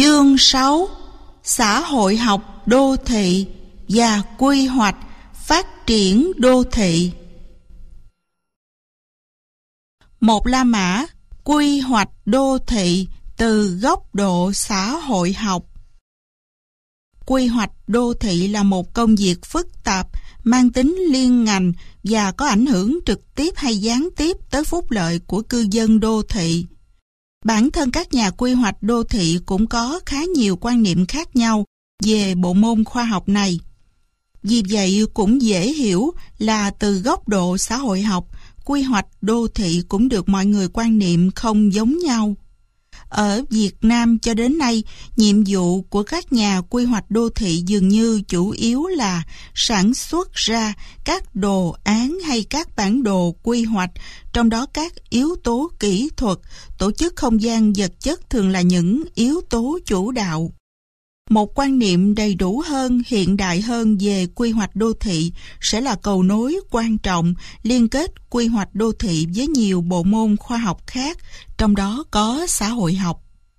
Chương 6: Xã hội học đô thị và quy hoạch phát triển đô thị. Một La Mã quy hoạch đô thị từ góc độ xã hội học. Quy hoạch đô thị là một công việc phức tạp, mang tính liên ngành và có ảnh hưởng trực tiếp hay gián tiếp tới phúc lợi của cư dân đô thị. Bản thân các nhà quy hoạch đô thị cũng có khá nhiều quan niệm khác nhau về bộ môn khoa học này. Vì vậy cũng dễ hiểu là từ góc độ xã hội học, quy hoạch đô thị cũng được mọi người quan niệm không giống nhau. Ở Việt Nam cho đến nay, nhiệm vụ của các nhà quy hoạch đô thị dường như chủ yếu là sản xuất ra các đồ án hay các bản đồ quy hoạch, trong đó các yếu tố kỹ thuật, tổ chức không gian vật chất thường là những yếu tố chủ đạo. Một quan niệm đầy đủ hơn, hiện đại hơn về quy hoạch đô thị sẽ là cầu nối quan trọng liên kết quy hoạch đô thị với nhiều bộ môn khoa học khác, trong đó có xã hội học.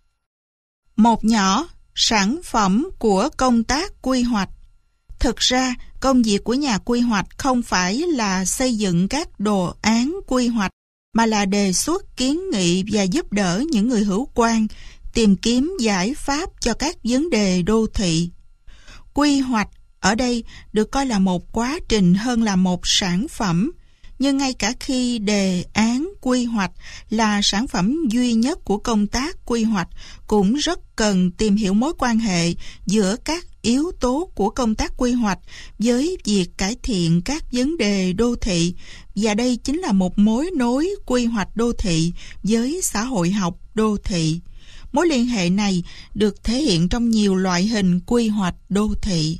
Một nhỏ, sản phẩm của công tác quy hoạch. Thực ra, công việc của nhà quy hoạch không phải là xây dựng các đồ án quy hoạch, mà là đề xuất kiến nghị và giúp đỡ những người hữu quan tìm kiếm giải pháp cho các vấn đề đô thị. Quy hoạch ở đây được coi là một quá trình hơn là một sản phẩm, nhưng ngay cả khi đề án quy hoạch là sản phẩm duy nhất của công tác quy hoạch, cũng rất cần tìm hiểu mối quan hệ giữa các yếu tố của công tác quy hoạch với việc cải thiện các vấn đề đô thị, và đây chính là một mối nối quy hoạch đô thị với xã hội học đô thị. Mối liên hệ này được thể hiện trong nhiều loại hình quy hoạch đô thị.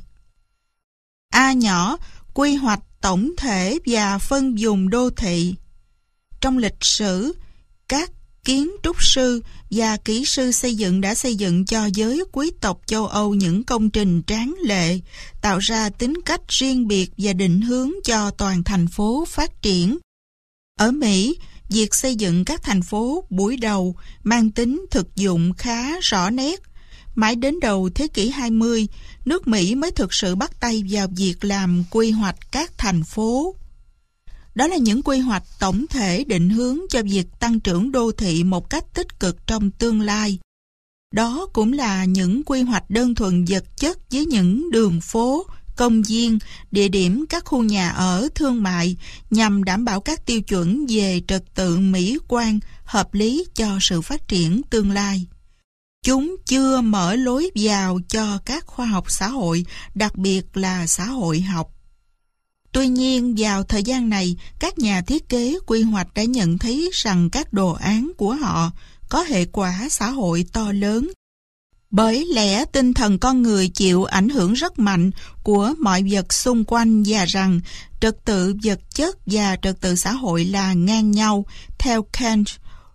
A nhỏ, quy hoạch tổng thể và phân vùng đô thị. Trong lịch sử, các kiến trúc sư và kỹ sư xây dựng đã xây dựng cho giới quý tộc châu Âu những công trình tráng lệ, tạo ra tính cách riêng biệt và định hướng cho toàn thành phố phát triển. Ở Mỹ, việc xây dựng các thành phố buổi đầu mang tính thực dụng khá rõ nét. Mãi đến đầu thế kỷ 20, nước Mỹ mới thực sự bắt tay vào việc làm quy hoạch các thành phố. Đó là những quy hoạch tổng thể định hướng cho việc tăng trưởng đô thị một cách tích cực trong tương lai. Đó cũng là những quy hoạch đơn thuần vật chất với những đường phố, công viên, địa điểm các khu nhà ở thương mại nhằm đảm bảo các tiêu chuẩn về trật tự mỹ quan hợp lý cho sự phát triển tương lai. Chúng chưa mở lối vào cho các khoa học xã hội, đặc biệt là xã hội học. Tuy nhiên, vào thời gian này, các nhà thiết kế quy hoạch đã nhận thấy rằng các đồ án của họ có hệ quả xã hội to lớn. Bởi lẽ tinh thần con người chịu ảnh hưởng rất mạnh của mọi vật xung quanh và rằng trật tự vật chất và trật tự xã hội là ngang nhau, theo Kent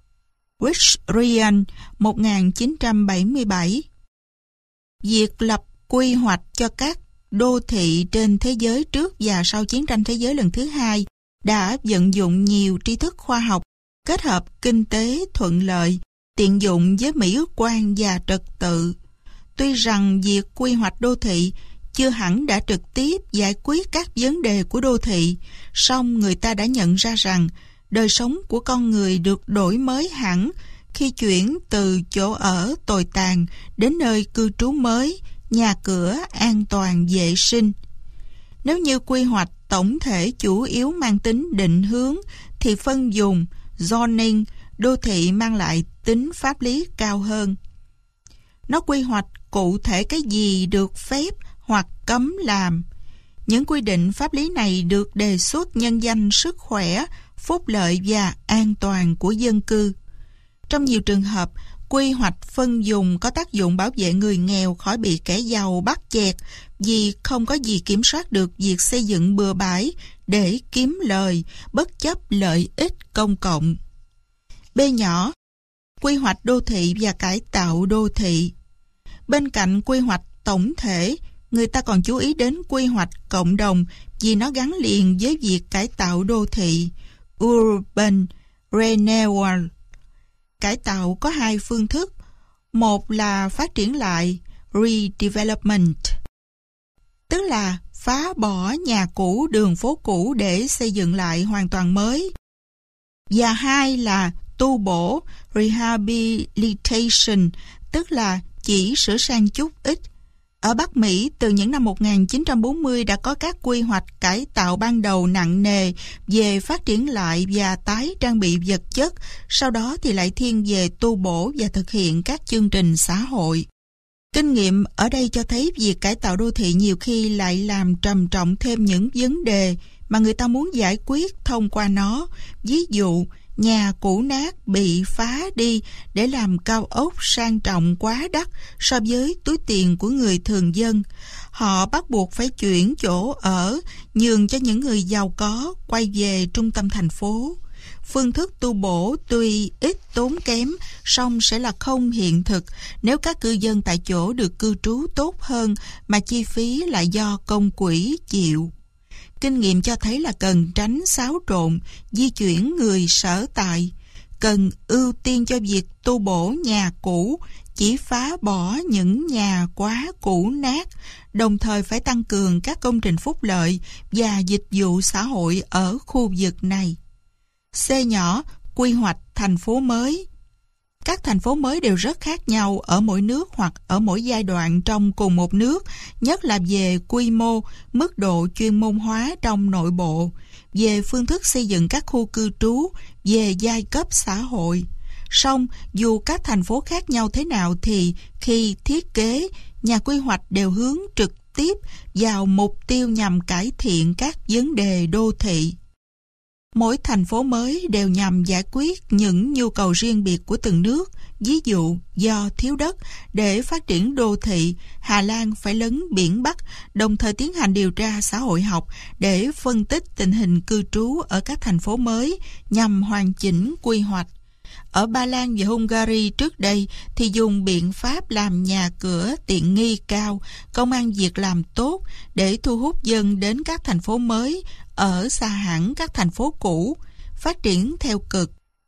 Wisrian 1977. Việc lập quy hoạch cho các đô thị trên thế giới trước và sau chiến tranh thế giới lần thứ hai đã vận dụng nhiều tri thức khoa học, kết hợp kinh tế thuận lợi, tiện dụng với mỹ quan và trật tự. Tuy rằng việc quy hoạch đô thị chưa hẳn đã trực tiếp giải quyết các vấn đề của đô thị, song người ta đã nhận ra rằng đời sống của con người được đổi mới hẳn khi chuyển từ chỗ ở tồi tàn đến nơi cư trú mới, nhà cửa an toàn vệ sinh. Nếu như quy hoạch tổng thể chủ yếu mang tính định hướng, thì phân vùng, zoning, đô thị mang lại tính pháp lý cao hơn. Nó quy hoạch cụ thể cái gì được phép hoặc cấm làm. Những quy định pháp lý này được đề xuất nhân danh sức khỏe, phúc lợi và an toàn của dân cư. Trong nhiều trường hợp, quy hoạch phân vùng có tác dụng bảo vệ người nghèo khỏi bị kẻ giàu bắt chẹt vì không có gì kiểm soát được việc xây dựng bừa bãi để kiếm lời, bất chấp lợi ích công cộng. B nhỏ, quy hoạch đô thị và cải tạo đô thị. Bên cạnh quy hoạch tổng thể, người ta còn chú ý đến quy hoạch cộng đồng vì nó gắn liền với việc cải tạo đô thị, urban renewal. Cải tạo có hai phương thức. Một là phát triển lại, redevelopment, tức là phá bỏ nhà cũ, đường phố cũ để xây dựng lại hoàn toàn mới. Và hai là tu bổ, rehabilitation, tức là chỉ sửa sang chút ít. Ở Bắc Mỹ, từ những năm 1940 đã có các quy hoạch cải tạo ban đầu nặng nề về phát triển lại và tái trang bị vật chất, sau đó thì lại thiên về tu bổ và thực hiện các chương trình xã hội. Kinh nghiệm ở đây cho thấy việc cải tạo đô thị nhiều khi lại làm trầm trọng thêm những vấn đề mà người ta muốn giải quyết thông qua nó. Ví dụ, nhà cũ nát bị phá đi để làm cao ốc sang trọng quá đắt so với túi tiền của người thường dân. Họ bắt buộc phải chuyển chỗ ở, nhường cho những người giàu có quay về trung tâm thành phố. Phương thức tu bổ tuy ít tốn kém, song sẽ là không hiện thực nếu các cư dân tại chỗ được cư trú tốt hơn mà chi phí lại do công quỹ chịu. Kinh nghiệm cho thấy là cần tránh xáo trộn, di chuyển người sở tại, cần ưu tiên cho việc tu bổ nhà cũ, chỉ phá bỏ những nhà quá cũ nát, đồng thời phải tăng cường các công trình phúc lợi và dịch vụ xã hội ở khu vực này. C nhỏ, quy hoạch thành phố mới. Các thành phố mới đều rất khác nhau ở mỗi nước hoặc ở mỗi giai đoạn trong cùng một nước, nhất là về quy mô, mức độ chuyên môn hóa trong nội bộ, về phương thức xây dựng các khu cư trú, về giai cấp xã hội. Song, dù các thành phố khác nhau thế nào thì khi thiết kế, nhà quy hoạch đều hướng trực tiếp vào mục tiêu nhằm cải thiện các vấn đề đô thị. Mỗi thành phố mới đều nhằm giải quyết những nhu cầu riêng biệt của từng nước. Ví dụ, do thiếu đất để phát triển đô thị, Hà Lan phải lấn biển Bắc, đồng thời tiến hành điều tra xã hội học để phân tích tình hình cư trú ở các thành phố mới nhằm hoàn chỉnh quy hoạch. Ở Ba Lan và Hungary trước đây thì dùng biện pháp làm nhà cửa tiện nghi cao, công ăn việc làm tốt để thu hút dân đến các thành phố mới ở xa hẳn các thành phố cũ, phát triển theo cực.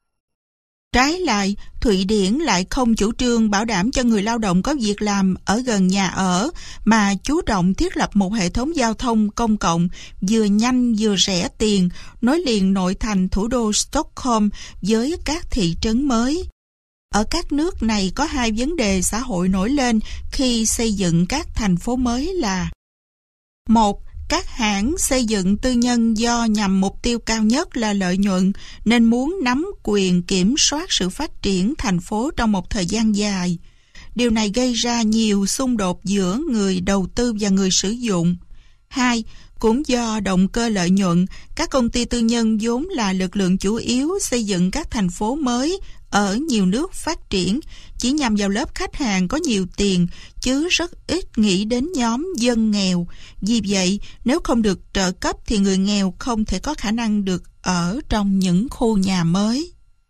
Trái lại, Thụy Điển lại không chủ trương bảo đảm cho người lao động có việc làm ở gần nhà ở, mà chú trọng thiết lập một hệ thống giao thông công cộng vừa nhanh vừa rẻ tiền, nối liền nội thành thủ đô Stockholm với các thị trấn mới. Ở các nước này có hai vấn đề xã hội nổi lên khi xây dựng các thành phố mới là: một, các hãng xây dựng tư nhân do nhằm mục tiêu cao nhất là lợi nhuận nên muốn nắm quyền kiểm soát sự phát triển thành phố trong một thời gian dài. Điều này gây ra nhiều xung đột giữa người đầu tư và người sử dụng. 2. Cũng do động cơ lợi nhuận, các công ty tư nhân vốn là lực lượng chủ yếu xây dựng các thành phố mới ở nhiều nước phát triển, chỉ nhằm vào lớp khách hàng có nhiều tiền, chứ rất ít nghĩ đến nhóm dân nghèo. Vì vậy, nếu không được trợ cấp thì người nghèo không thể có khả năng được ở trong những khu nhà mới.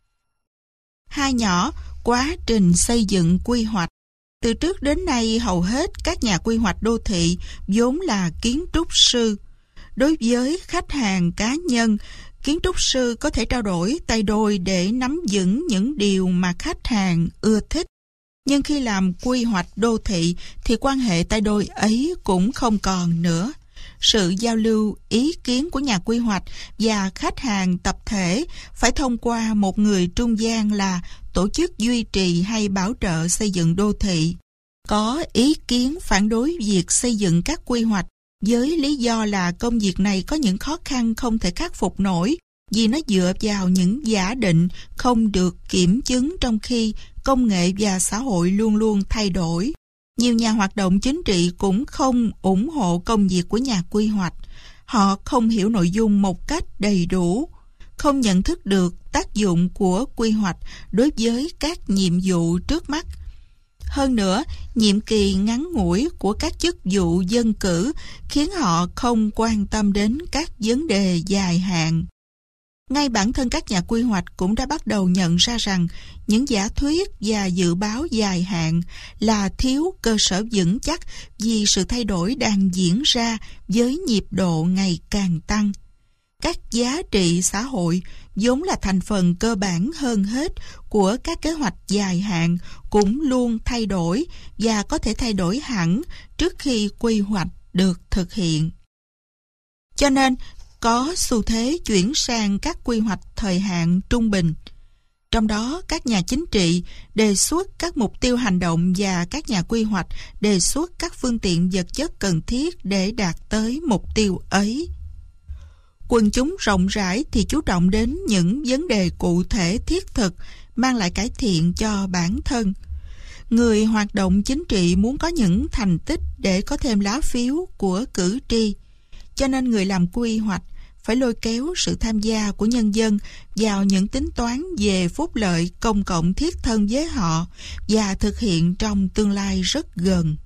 Hai nhỏ, quá trình xây dựng quy hoạch. Từ trước đến nay, hầu hết các nhà quy hoạch đô thị vốn là kiến trúc sư. Đối với khách hàng cá nhân, kiến trúc sư có thể trao đổi tay đôi để nắm vững những điều mà khách hàng ưa thích. Nhưng khi làm quy hoạch đô thị thì quan hệ tay đôi ấy cũng không còn nữa. Sự giao lưu ý kiến của nhà quy hoạch và khách hàng tập thể phải thông qua một người trung gian là tổ chức duy trì hay bảo trợ xây dựng đô thị. Có ý kiến phản đối việc xây dựng các quy hoạch với lý do là công việc này có những khó khăn không thể khắc phục nổi vì nó dựa vào những giả định không được kiểm chứng, trong khi công nghệ và xã hội luôn luôn thay đổi. Nhiều nhà hoạt động chính trị cũng không ủng hộ công việc của nhà quy hoạch. Họ không hiểu nội dung một cách đầy đủ, không nhận thức được tác dụng của quy hoạch đối với các nhiệm vụ trước mắt. Hơn nữa, nhiệm kỳ ngắn ngủi của các chức vụ dân cử khiến họ không quan tâm đến các vấn đề dài hạn. Ngay bản thân các nhà quy hoạch cũng đã bắt đầu nhận ra rằng những giả thuyết và dự báo dài hạn là thiếu cơ sở vững chắc vì sự thay đổi đang diễn ra với nhịp độ ngày càng tăng. các giá trị xã hội vốn là thành phần cơ bản hơn hết của các kế hoạch dài hạn cũng luôn thay đổi và có thể thay đổi hẳn trước khi quy hoạch được thực hiện. Cho nên, có xu thế chuyển sang các quy hoạch thời hạn trung bình. Trong đó, các nhà chính trị đề xuất các mục tiêu hành động và các nhà quy hoạch đề xuất các phương tiện vật chất cần thiết để đạt tới mục tiêu ấy. Quần chúng rộng rãi thì chú trọng đến những vấn đề cụ thể thiết thực mang lại cải thiện cho bản thân. Người hoạt động chính trị muốn có những thành tích để có thêm lá phiếu của cử tri, cho nên người làm quy hoạch phải lôi kéo sự tham gia của nhân dân vào những tính toán về phúc lợi công cộng thiết thân với họ và thực hiện trong tương lai rất gần.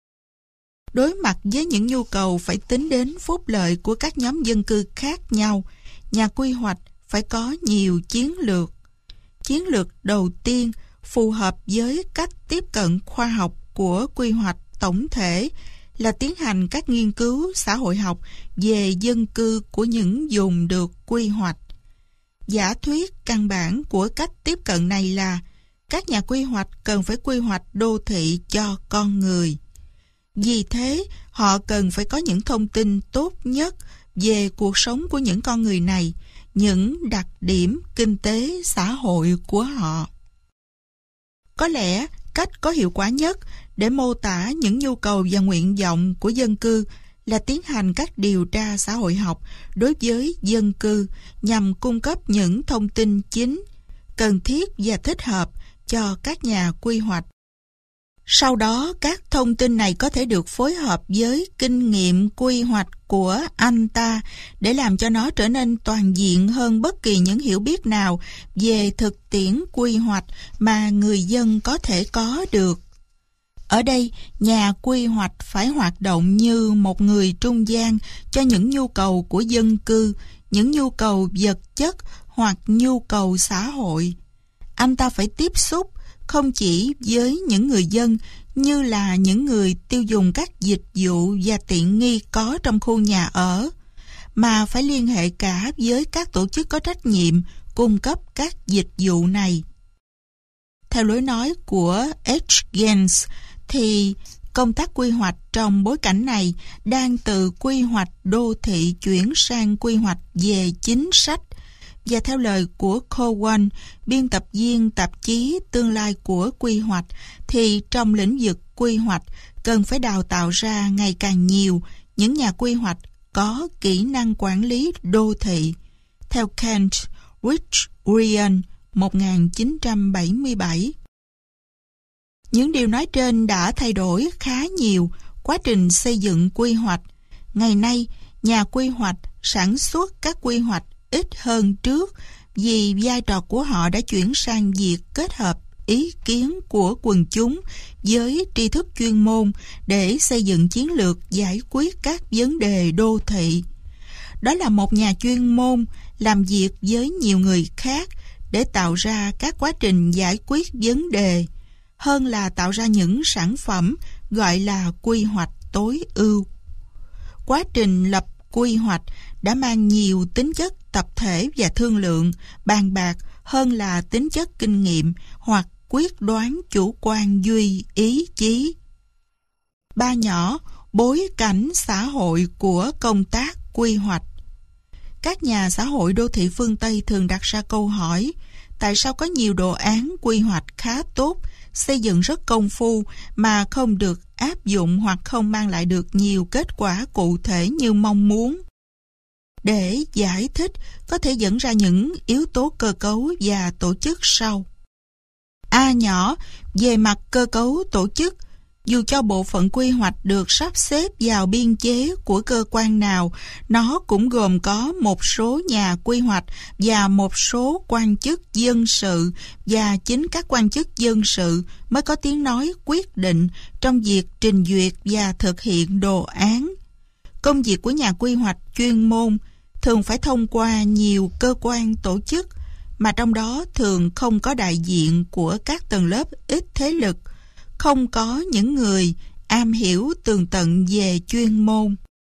Đối mặt với những nhu cầu phải tính đến phúc lợi của các nhóm dân cư khác nhau, nhà quy hoạch phải có nhiều chiến lược. Chiến lược đầu tiên phù hợp với cách tiếp cận khoa học của quy hoạch tổng thể là tiến hành các nghiên cứu xã hội học về dân cư của những vùng được quy hoạch. Giả thuyết căn bản của cách tiếp cận này là các nhà quy hoạch cần phải quy hoạch đô thị cho con người. Vì thế, họ cần phải có những thông tin tốt nhất về cuộc sống của những con người này, những đặc điểm kinh tế xã hội của họ. Có lẽ cách có hiệu quả nhất để mô tả những nhu cầu và nguyện vọng của dân cư là tiến hành các điều tra xã hội học đối với dân cư nhằm cung cấp những thông tin chính, cần thiết và thích hợp cho các nhà quy hoạch. Sau đó, các thông tin này có thể được phối hợp với kinh nghiệm quy hoạch của anh ta để làm cho nó trở nên toàn diện hơn bất kỳ những hiểu biết nào về thực tiễn quy hoạch mà người dân có thể có được. Ở đây, nhà quy hoạch phải hoạt động như một người trung gian cho những nhu cầu của dân cư, những nhu cầu vật chất hoặc nhu cầu xã hội. Anh ta phải tiếp xúc không chỉ với những người dân như là những người tiêu dùng các dịch vụ và tiện nghi có trong khu nhà ở, mà phải liên hệ cả với các tổ chức có trách nhiệm cung cấp các dịch vụ này. Theo lối nói của H. Gens, thì công tác quy hoạch trong bối cảnh này đang từ quy hoạch đô thị chuyển sang quy hoạch về chính sách. Và theo lời của Cowan, biên tập viên tạp chí Tương lai của quy hoạch, thì trong lĩnh vực quy hoạch cần phải đào tạo ra ngày càng nhiều những nhà quy hoạch có kỹ năng quản lý đô thị. Theo Kent Rich Ryan, 1977. Những điều nói trên đã thay đổi khá nhiều quá trình xây dựng quy hoạch. Ngày nay, nhà quy hoạch sản xuất các quy hoạch ít hơn trước vì vai trò của họ đã chuyển sang việc kết hợp ý kiến của quần chúng với tri thức chuyên môn để xây dựng chiến lược giải quyết các vấn đề đô thị. Đó là một nhà chuyên môn làm việc với nhiều người khác để tạo ra các quá trình giải quyết vấn đề, hơn là tạo ra những sản phẩm gọi là quy hoạch tối ưu. Quá trình lập quy hoạch đã mang nhiều tính chất tập thể và thương lượng, bàn bạc hơn là tính chất kinh nghiệm hoặc quyết đoán chủ quan duy ý chí. Ba nhỏ, bối cảnh xã hội của công tác quy hoạch. Các nhà xã hội đô thị phương Tây thường đặt ra câu hỏi: tại sao có nhiều đồ án quy hoạch khá tốt, xây dựng rất công phu mà không được áp dụng hoặc không mang lại được nhiều kết quả cụ thể như mong muốn? Để giải thích, có thể dẫn ra những yếu tố cơ cấu và tổ chức sau. A nhỏ, về mặt cơ cấu tổ chức, dù cho bộ phận quy hoạch được sắp xếp vào biên chế của cơ quan nào, nó cũng gồm có một số nhà quy hoạch và một số quan chức dân sự, và chính các quan chức dân sự mới có tiếng nói quyết định trong việc trình duyệt và thực hiện đồ án. Công việc của nhà quy hoạch chuyên môn thường phải thông qua nhiều cơ quan tổ chức, mà trong đó thường không có đại diện của các tầng lớp ít thế lực, không có những người am hiểu tường tận về chuyên môn.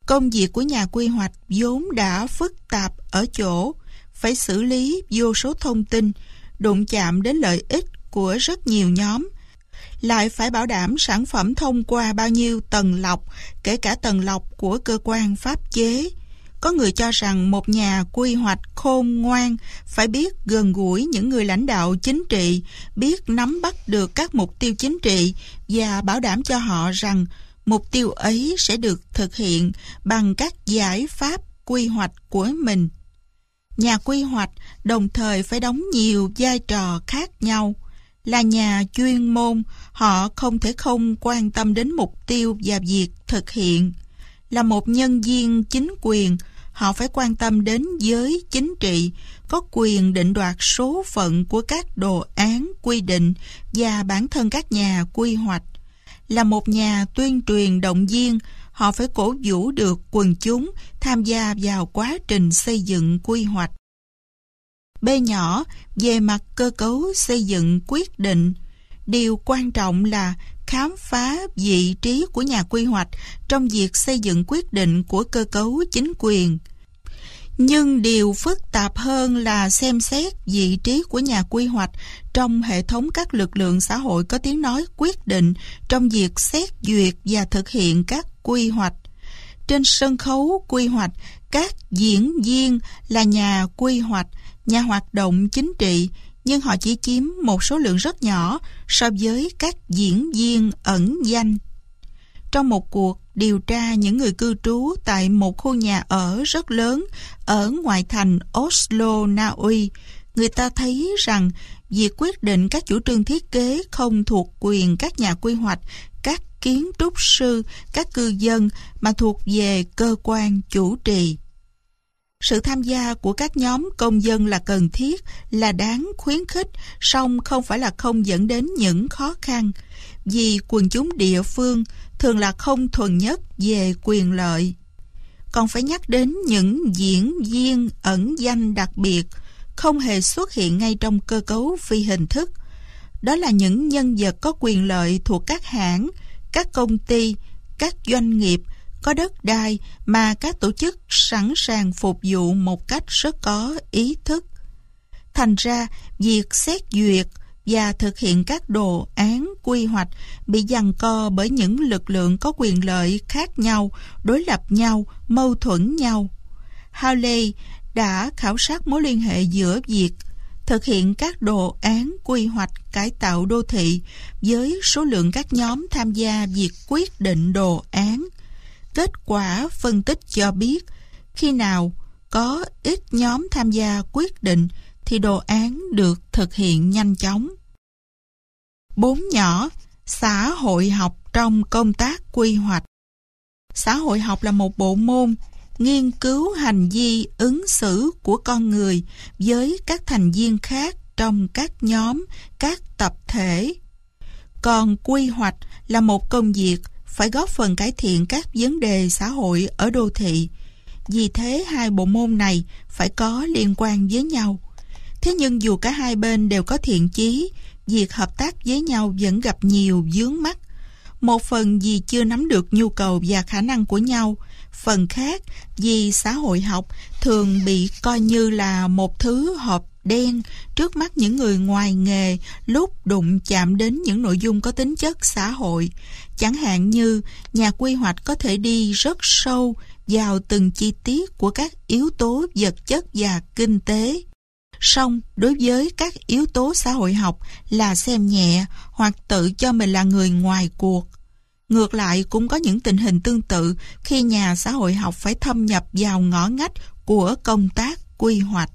Công việc của nhà quy hoạch vốn đã phức tạp ở chỗ phải xử lý vô số thông tin, đụng chạm đến lợi ích của rất nhiều nhóm, lại phải bảo đảm sản phẩm thông qua bao nhiêu tầng lọc, kể cả tầng lọc của cơ quan pháp chế. Có người cho rằng một nhà quy hoạch khôn ngoan phải biết gần gũi những người lãnh đạo chính trị, biết nắm bắt được các mục tiêu chính trị và bảo đảm cho họ rằng mục tiêu ấy sẽ được thực hiện bằng các giải pháp quy hoạch của mình. Nhà quy hoạch đồng thời phải đóng nhiều vai trò khác nhau. Là nhà chuyên môn, họ không thể không quan tâm đến mục tiêu và việc thực hiện. Là một nhân viên chính quyền, họ phải quan tâm đến giới chính trị, có quyền định đoạt số phận của các đồ án quy định và bản thân các nhà quy hoạch. Là một nhà tuyên truyền động viên, họ phải cổ vũ được quần chúng tham gia vào quá trình xây dựng quy hoạch. B nhỏ, về mặt cơ cấu xây dựng quyết định, điều quan trọng là khám phá vị trí của nhà quy hoạch trong việc xây dựng quyết định của cơ cấu chính quyền. Nhưng điều phức tạp hơn là xem xét vị trí của nhà quy hoạch trong hệ thống các lực lượng xã hội có tiếng nói quyết định trong việc xét duyệt và thực hiện các quy hoạch. Trên sân khấu quy hoạch, các diễn viên là nhà quy hoạch, nhà hoạt động chính trị, nhưng họ chỉ chiếm một số lượng rất nhỏ so với các diễn viên ẩn danh. Trong một cuộc điều tra những người cư trú tại một khu nhà ở rất lớn ở ngoại thành Oslo, Na Uy, người ta thấy rằng việc quyết định các chủ trương thiết kế không thuộc quyền các nhà quy hoạch, các kiến trúc sư, các cư dân mà thuộc về cơ quan chủ trì. Sự tham gia của các nhóm công dân là cần thiết, là đáng khuyến khích, song không phải là không dẫn đến những khó khăn, vì quần chúng địa phương thường là không thuần nhất về quyền lợi. Còn phải nhắc đến những diễn viên ẩn danh đặc biệt, không hề xuất hiện ngay trong cơ cấu phi hình thức. Đó là những nhân vật có quyền lợi thuộc các hãng, các công ty, các doanh nghiệp, có đất đai mà các tổ chức sẵn sàng phục vụ một cách rất có ý thức. Thành ra, việc xét duyệt và thực hiện các đồ án quy hoạch bị giằng co bởi những lực lượng có quyền lợi khác nhau, đối lập nhau, mâu thuẫn nhau. Hawley đã khảo sát mối liên hệ giữa việc thực hiện các đồ án quy hoạch cải tạo đô thị với số lượng các nhóm tham gia việc quyết định đồ án. Kết quả phân tích cho biết khi nào có ít nhóm tham gia quyết định thì đồ án được thực hiện nhanh chóng. 4 nhỏ, xã hội học trong công tác quy hoạch. Xã hội học là một bộ môn nghiên cứu hành vi ứng xử của con người với các thành viên khác trong các nhóm, các tập thể. Còn quy hoạch là một công việc phải góp phần cải thiện các vấn đề xã hội ở đô thị. Vì thế hai bộ môn này phải có liên quan với nhau. Thế nhưng dù cả hai bên đều có thiện chí, việc hợp tác với nhau vẫn gặp nhiều vướng mắc. Một phần vì chưa nắm được nhu cầu và khả năng của nhau, phần khác vì xã hội học thường bị coi như là một thứ hộp đen trước mắt những người ngoài nghề lúc đụng chạm đến những nội dung có tính chất xã hội. Chẳng hạn như nhà quy hoạch có thể đi rất sâu vào từng chi tiết của các yếu tố vật chất và kinh tế. Song đối với các yếu tố xã hội học là xem nhẹ hoặc tự cho mình là người ngoài cuộc. Ngược lại cũng có những tình hình tương tự khi nhà xã hội học phải thâm nhập vào ngõ ngách của công tác quy hoạch.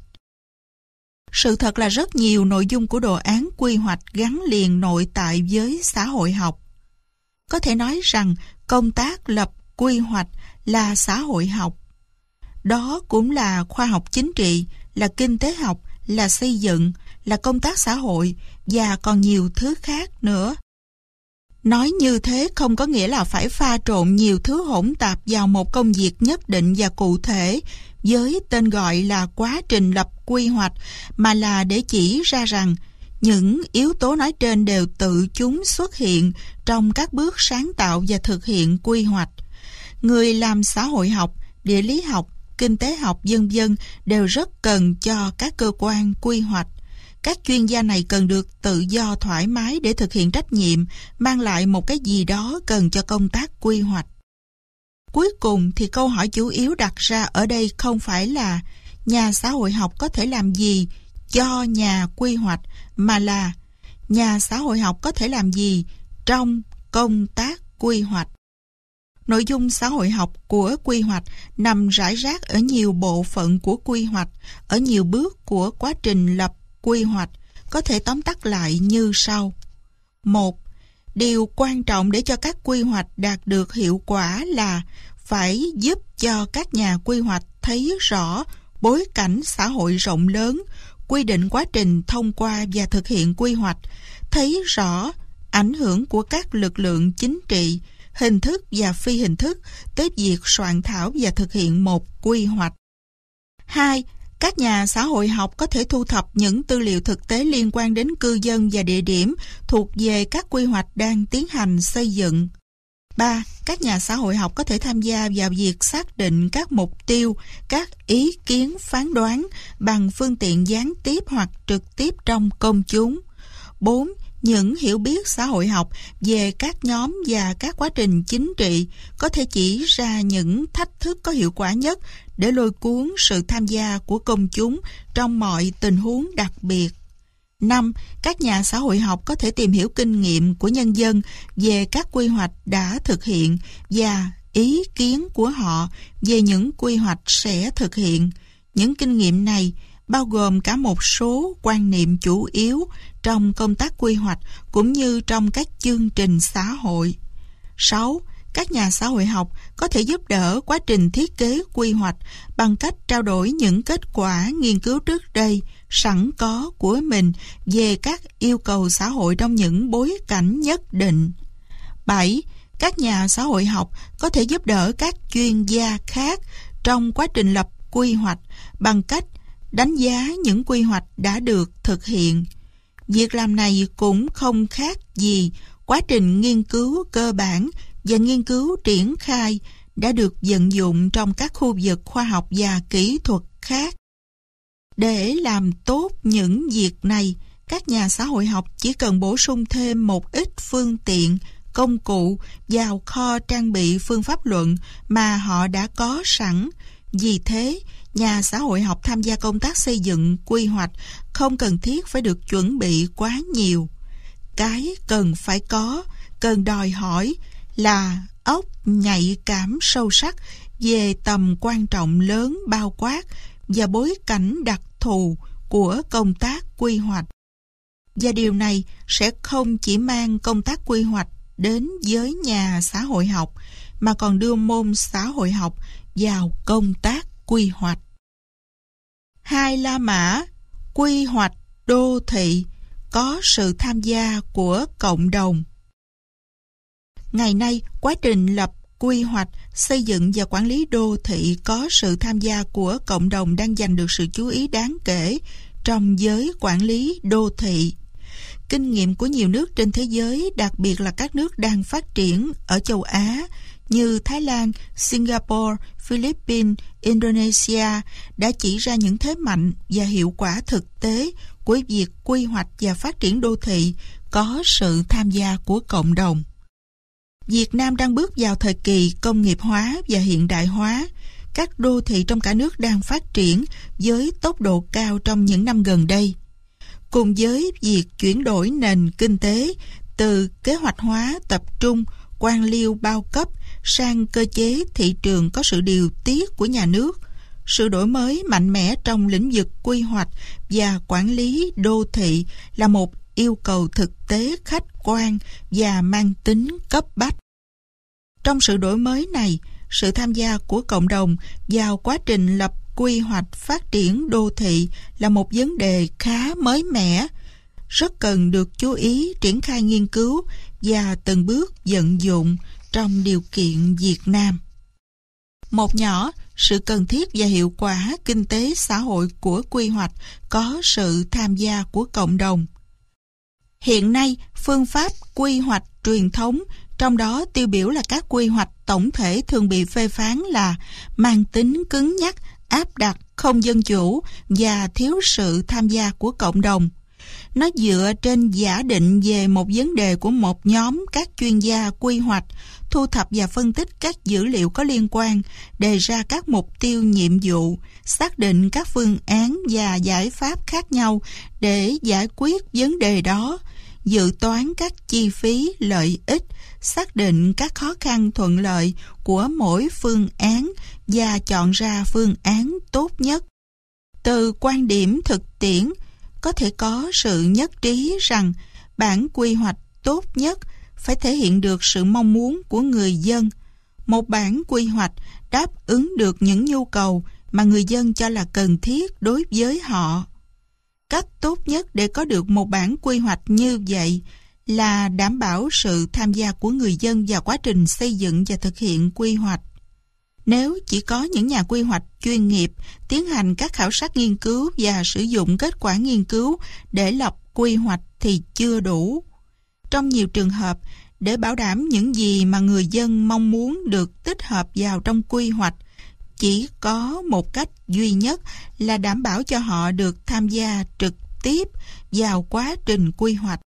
Sự thật là rất nhiều nội dung của đồ án quy hoạch gắn liền nội tại với xã hội học. Có thể nói rằng công tác lập quy hoạch là xã hội học. Đó cũng là khoa học chính trị, là kinh tế học, là xây dựng, là công tác xã hội và còn nhiều thứ khác nữa. Nói như thế không có nghĩa là phải pha trộn nhiều thứ hỗn tạp vào một công việc nhất định và cụ thể với tên gọi là quá trình lập quy hoạch, mà là để chỉ ra rằng những yếu tố nói trên đều tự chúng xuất hiện trong các bước sáng tạo và thực hiện quy hoạch. Người làm xã hội học, địa lý học, kinh tế học vân vân đều rất cần cho các cơ quan quy hoạch. Các chuyên gia này cần được tự do thoải mái để thực hiện trách nhiệm, mang lại một cái gì đó cần cho công tác quy hoạch. Cuối cùng thì câu hỏi chủ yếu đặt ra ở đây không phải là nhà xã hội học có thể làm gì cho nhà quy hoạch, mà là nhà xã hội học có thể làm gì trong công tác quy hoạch. Nội dung xã hội học của quy hoạch nằm rải rác ở nhiều bộ phận của quy hoạch, ở nhiều bước của quá trình lập quy hoạch, có thể tóm tắt lại như sau. 1. Điều quan trọng để cho các quy hoạch đạt được hiệu quả là phải giúp cho các nhà quy hoạch thấy rõ bối cảnh xã hội rộng lớn, quy định quá trình thông qua và thực hiện quy hoạch, thấy rõ ảnh hưởng của các lực lượng chính trị, hình thức và phi hình thức tới việc soạn thảo và thực hiện một quy hoạch. 2. Các nhà xã hội học có thể thu thập những tư liệu thực tế liên quan đến cư dân và địa điểm thuộc về các quy hoạch đang tiến hành xây dựng. 3. Các nhà xã hội học có thể tham gia vào việc xác định các mục tiêu, các ý kiến phán đoán bằng phương tiện gián tiếp hoặc trực tiếp trong công chúng. 4. Những hiểu biết xã hội học về các nhóm và các quá trình chính trị có thể chỉ ra những thách thức có hiệu quả nhất để lôi cuốn sự tham gia của công chúng trong mọi tình huống đặc biệt. 5. Các nhà xã hội học có thể tìm hiểu kinh nghiệm của nhân dân về các quy hoạch đã thực hiện và ý kiến của họ về những quy hoạch sẽ thực hiện. Những kinh nghiệm này bao gồm cả một số quan niệm chủ yếu trong công tác quy hoạch cũng như trong các chương trình xã hội. 6. Các nhà xã hội học có thể giúp đỡ quá trình thiết kế quy hoạch bằng cách trao đổi những kết quả nghiên cứu trước đây sẵn có của mình về các yêu cầu xã hội trong những bối cảnh nhất định. 7. Các nhà xã hội học có thể giúp đỡ các chuyên gia khác trong quá trình lập quy hoạch bằng cách đánh giá những quy hoạch đã được thực hiện. Việc làm này cũng không khác gì quá trình nghiên cứu cơ bản và nghiên cứu triển khai đã được vận dụng trong các khu vực khoa học và kỹ thuật khác. Để làm tốt những việc này, các nhà xã hội học chỉ cần bổ sung thêm một ít phương tiện, công cụ vào kho trang bị phương pháp luận mà họ đã có sẵn. Vì thế, nhà xã hội học tham gia công tác xây dựng quy hoạch không cần thiết phải được chuẩn bị quá nhiều. Cái cần phải có, cần đòi hỏi là óc nhạy cảm sâu sắc về tầm quan trọng lớn bao quát và bối cảnh đặc thù của công tác quy hoạch. Và điều này sẽ không chỉ mang công tác quy hoạch đến với nhà xã hội học, mà còn đưa môn xã hội học vào công tác quy hoạch. 2. La Mã, quy hoạch đô thị có sự tham gia của cộng đồng. Ngày nay, quá trình lập quy hoạch, xây dựng và quản lý đô thị có sự tham gia của cộng đồng đang giành được sự chú ý đáng kể trong giới quản lý đô thị. Kinh nghiệm của nhiều nước trên thế giới, đặc biệt là các nước đang phát triển ở châu Á như Thái Lan, Singapore, Philippines, Indonesia đã chỉ ra những thế mạnh và hiệu quả thực tế của việc quy hoạch và phát triển đô thị có sự tham gia của cộng đồng. Việt Nam đang bước vào thời kỳ công nghiệp hóa và hiện đại hóa. Các đô thị trong cả nước đang phát triển với tốc độ cao trong những năm gần đây. Cùng với việc chuyển đổi nền kinh tế từ kế hoạch hóa tập trung, quan liêu bao cấp sang cơ chế thị trường có sự điều tiết của nhà nước, sự đổi mới mạnh mẽ trong lĩnh vực quy hoạch và quản lý đô thị là một yêu cầu thực tế khách quan và mang tính cấp bách. Trong sự đổi mới này, sự tham gia của cộng đồng vào quá trình lập quy hoạch phát triển đô thị là một vấn đề khá mới mẻ, rất cần được chú ý triển khai nghiên cứu và từng bước vận dụng trong điều kiện Việt Nam. Một nhỏ, sự cần thiết và hiệu quả kinh tế xã hội của quy hoạch có sự tham gia của cộng đồng. Hiện nay, phương pháp quy hoạch truyền thống Trong đó tiêu biểu là các quy hoạch tổng thể thường bị phê phán là mang tính cứng nhắc, áp đặt, không dân chủ và thiếu sự tham gia của cộng đồng. Nó dựa trên giả định về một vấn đề của một nhóm các chuyên gia quy hoạch, thu thập và phân tích các dữ liệu có liên quan, đề ra các mục tiêu nhiệm vụ, xác định các phương án và giải pháp khác nhau để giải quyết vấn đề đó, dự toán các chi phí, lợi ích, xác định các khó khăn thuận lợi của mỗi phương án và chọn ra phương án tốt nhất. Từ quan điểm thực tiễn, có thể có sự nhất trí rằng bản quy hoạch tốt nhất phải thể hiện được sự mong muốn của người dân. Một bản quy hoạch đáp ứng được những nhu cầu mà người dân cho là cần thiết đối với họ. Cách tốt nhất để có được một bản quy hoạch như vậy là đảm bảo sự tham gia của người dân vào quá trình xây dựng và thực hiện quy hoạch. Nếu chỉ có những nhà quy hoạch chuyên nghiệp tiến hành các khảo sát nghiên cứu và sử dụng kết quả nghiên cứu để lập quy hoạch thì chưa đủ. Trong nhiều trường hợp, để bảo đảm những gì mà người dân mong muốn được tích hợp vào trong quy hoạch, chỉ có một cách duy nhất là đảm bảo cho họ được tham gia trực tiếp vào quá trình quy hoạch.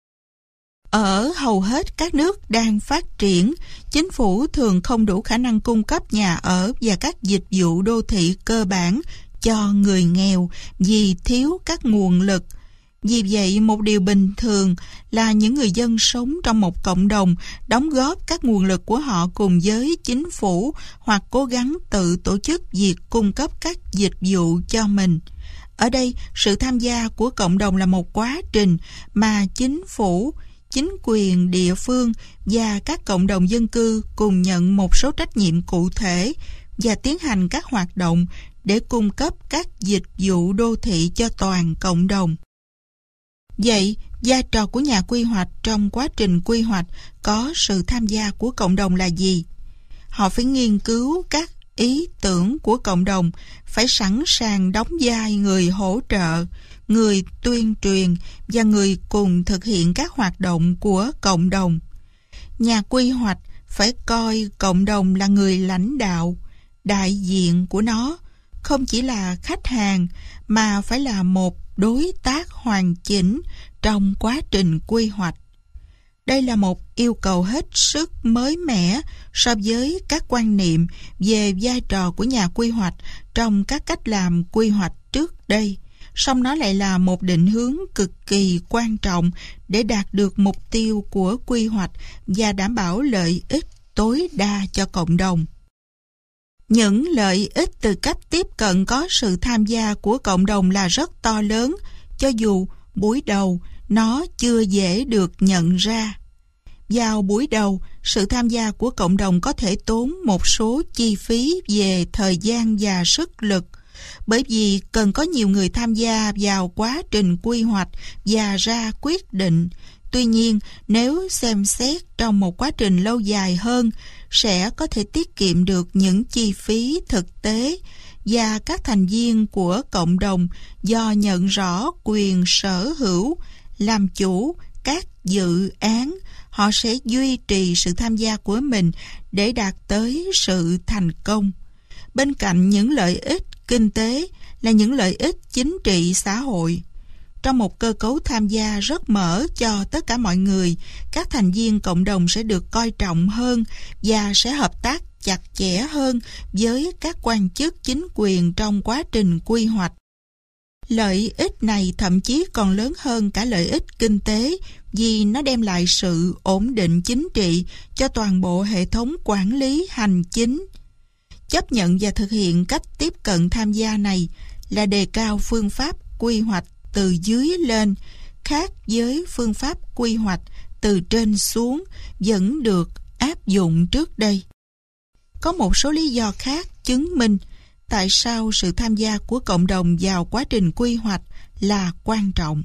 Ở hầu hết các nước đang phát triển, chính phủ thường không đủ khả năng cung cấp nhà ở và các dịch vụ đô thị cơ bản cho người nghèo vì thiếu các nguồn lực. Vì vậy, một điều bình thường là những người dân sống trong một cộng đồng đóng góp các nguồn lực của họ cùng với chính phủ hoặc cố gắng tự tổ chức việc cung cấp các dịch vụ cho mình. Ở đây, sự tham gia của cộng đồng là một quá trình mà chính phủ, chính quyền địa phương và các cộng đồng dân cư cùng nhận một số trách nhiệm cụ thể và tiến hành các hoạt động để cung cấp các dịch vụ đô thị cho toàn cộng đồng. Vậy, vai trò của nhà quy hoạch trong quá trình quy hoạch có sự tham gia của cộng đồng là gì? Họ phải nghiên cứu các ý tưởng của cộng đồng, phải sẵn sàng đóng vai người hỗ trợ, người tuyên truyền và người cùng thực hiện các hoạt động của cộng đồng. Nhà quy hoạch phải coi cộng đồng là người lãnh đạo, đại diện của nó, không chỉ là khách hàng mà phải là một đối tác hoàn chỉnh trong quá trình quy hoạch. Đây là một yêu cầu hết sức mới mẻ so với các quan niệm về vai trò của nhà quy hoạch trong các cách làm quy hoạch trước đây. Song nó lại là một định hướng cực kỳ quan trọng để đạt được mục tiêu của quy hoạch và đảm bảo lợi ích tối đa cho cộng đồng. Những lợi ích từ cách tiếp cận có sự tham gia của cộng đồng là rất to lớn, cho dù buổi đầu nó chưa dễ được nhận ra. Vào buổi đầu, sự tham gia của cộng đồng có thể tốn một số chi phí về thời gian và sức lực, bởi vì cần có nhiều người tham gia vào quá trình quy hoạch và ra quyết định. Tuy nhiên, nếu xem xét trong một quá trình lâu dài hơn, sẽ có thể tiết kiệm được những chi phí thực tế và các thành viên của cộng đồng do nhận rõ quyền sở hữu, làm chủ các dự án, họ sẽ duy trì sự tham gia của mình để đạt tới sự thành công. Bên cạnh những lợi ích kinh tế là những lợi ích chính trị xã hội. Trong một cơ cấu tham gia rất mở cho tất cả mọi người, các thành viên cộng đồng sẽ được coi trọng hơn và sẽ hợp tác chặt chẽ hơn với các quan chức chính quyền trong quá trình quy hoạch. Lợi ích này thậm chí còn lớn hơn cả lợi ích kinh tế vì nó đem lại sự ổn định chính trị cho toàn bộ hệ thống quản lý hành chính. Chấp nhận và thực hiện cách tiếp cận tham gia này là đề cao phương pháp quy hoạch từ dưới lên, khác với phương pháp quy hoạch từ trên xuống vẫn được áp dụng trước đây. Có một số lý do khác chứng minh tại sao sự tham gia của cộng đồng vào quá trình quy hoạch là quan trọng.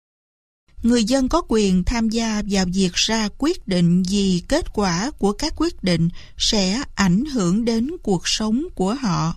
Người dân có quyền tham gia vào việc ra quyết định vì kết quả của các quyết định sẽ ảnh hưởng đến cuộc sống của họ.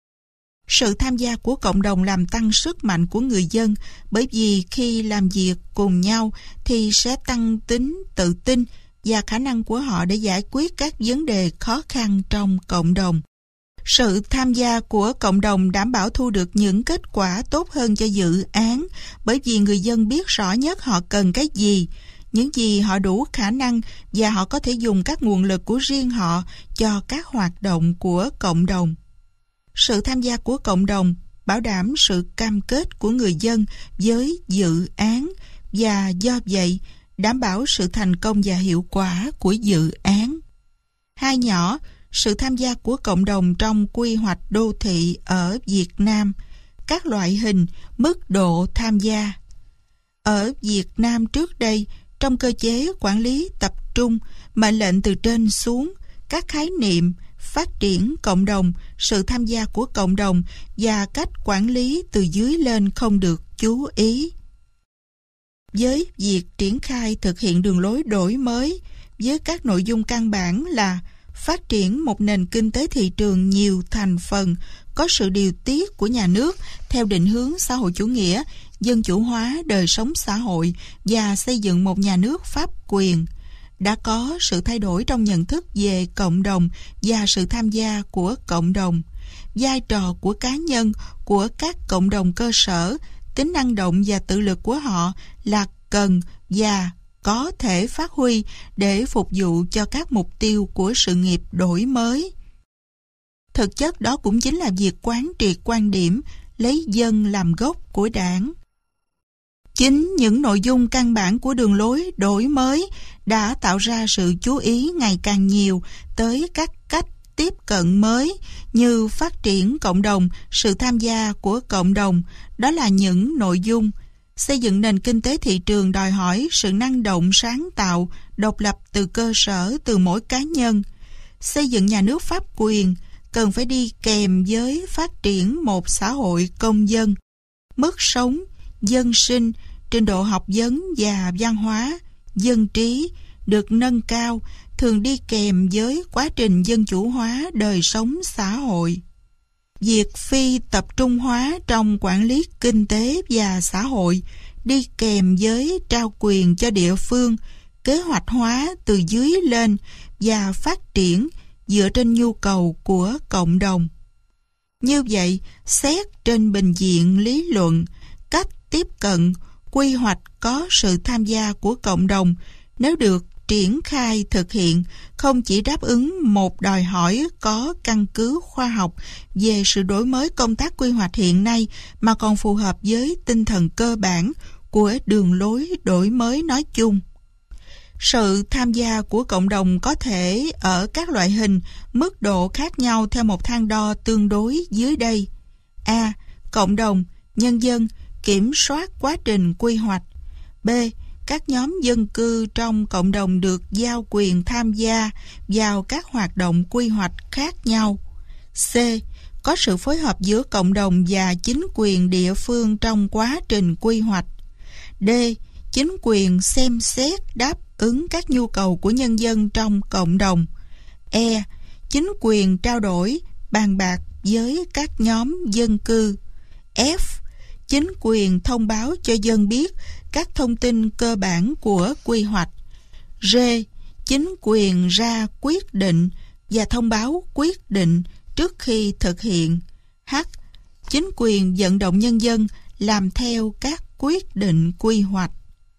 Sự tham gia của cộng đồng làm tăng sức mạnh của người dân, bởi vì khi làm việc cùng nhau thì sẽ tăng tính tự tin và khả năng của họ để giải quyết các vấn đề khó khăn trong cộng đồng. Sự tham gia của cộng đồng đảm bảo thu được những kết quả tốt hơn cho dự án, bởi vì người dân biết rõ nhất họ cần cái gì, những gì họ đủ khả năng, và họ có thể dùng các nguồn lực của riêng họ cho các hoạt động của cộng đồng. Sự tham gia của cộng đồng bảo đảm sự cam kết của người dân với dự án, và do vậy đảm bảo sự thành công và hiệu quả của dự án. 2 nhỏ, sự tham gia của cộng đồng trong quy hoạch đô thị ở Việt Nam, các loại hình, mức độ tham gia. Ở Việt Nam trước đây, trong cơ chế quản lý tập trung, mệnh lệnh từ trên xuống, các khái niệm phát triển cộng đồng, sự tham gia của cộng đồng và cách quản lý từ dưới lên không được chú ý. Với việc triển khai thực hiện đường lối đổi mới, với các nội dung căn bản là phát triển một nền kinh tế thị trường nhiều thành phần, có sự điều tiết của nhà nước theo định hướng xã hội chủ nghĩa, dân chủ hóa đời sống xã hội và xây dựng một nhà nước pháp quyền, đã có sự thay đổi trong nhận thức về cộng đồng và sự tham gia của cộng đồng, vai trò của cá nhân, của các cộng đồng cơ sở, tính năng động và tự lực của họ là cần và có thể phát huy để phục vụ cho các mục tiêu của sự nghiệp đổi mới. Thực chất đó cũng chính là việc quán triệt quan điểm lấy dân làm gốc của Đảng. Chính những nội dung căn bản của đường lối đổi mới đã tạo ra sự chú ý ngày càng nhiều tới các cách tiếp cận mới như phát triển cộng đồng, sự tham gia của cộng đồng. Đó là những nội dung xây dựng nền kinh tế thị trường đòi hỏi sự năng động sáng tạo, độc lập từ cơ sở, từ mỗi cá nhân. Xây dựng nhà nước pháp quyền cần phải đi kèm với phát triển một xã hội công dân. Mức sống, dân sinh, trình độ học vấn và văn hóa, dân trí được nâng cao, thường đi kèm với quá trình dân chủ hóa đời sống xã hội. Việc phi tập trung hóa trong quản lý kinh tế và xã hội đi kèm với trao quyền cho địa phương, kế hoạch hóa từ dưới lên và phát triển dựa trên nhu cầu của cộng đồng. Như vậy, xét trên bình diện lý luận, cách tiếp cận, quy hoạch có sự tham gia của cộng đồng nếu được triển khai thực hiện không chỉ đáp ứng một đòi hỏi có căn cứ khoa học về sự đổi mới công tác quy hoạch hiện nay, mà còn phù hợp với tinh thần cơ bản của đường lối đổi mới nói chung. Sự tham gia của cộng đồng có thể ở các loại hình, mức độ khác nhau theo một thang đo tương đối dưới đây. A. Cộng đồng, nhân dân, kiểm soát quá trình quy hoạch. B. Các nhóm dân cư trong cộng đồng được giao quyền tham gia vào các hoạt động quy hoạch khác nhau. C. Có sự phối hợp giữa cộng đồng và chính quyền địa phương trong quá trình quy hoạch. D. Chính quyền xem xét đáp ứng các nhu cầu của nhân dân trong cộng đồng. E. Chính quyền trao đổi, bàn bạc với các nhóm dân cư. F. Chính quyền thông báo cho dân biết các thông tin cơ bản của quy hoạch. G. Chính quyền ra quyết định và thông báo quyết định trước khi thực hiện. H. Chính quyền vận động nhân dân làm theo các quyết định quy hoạch.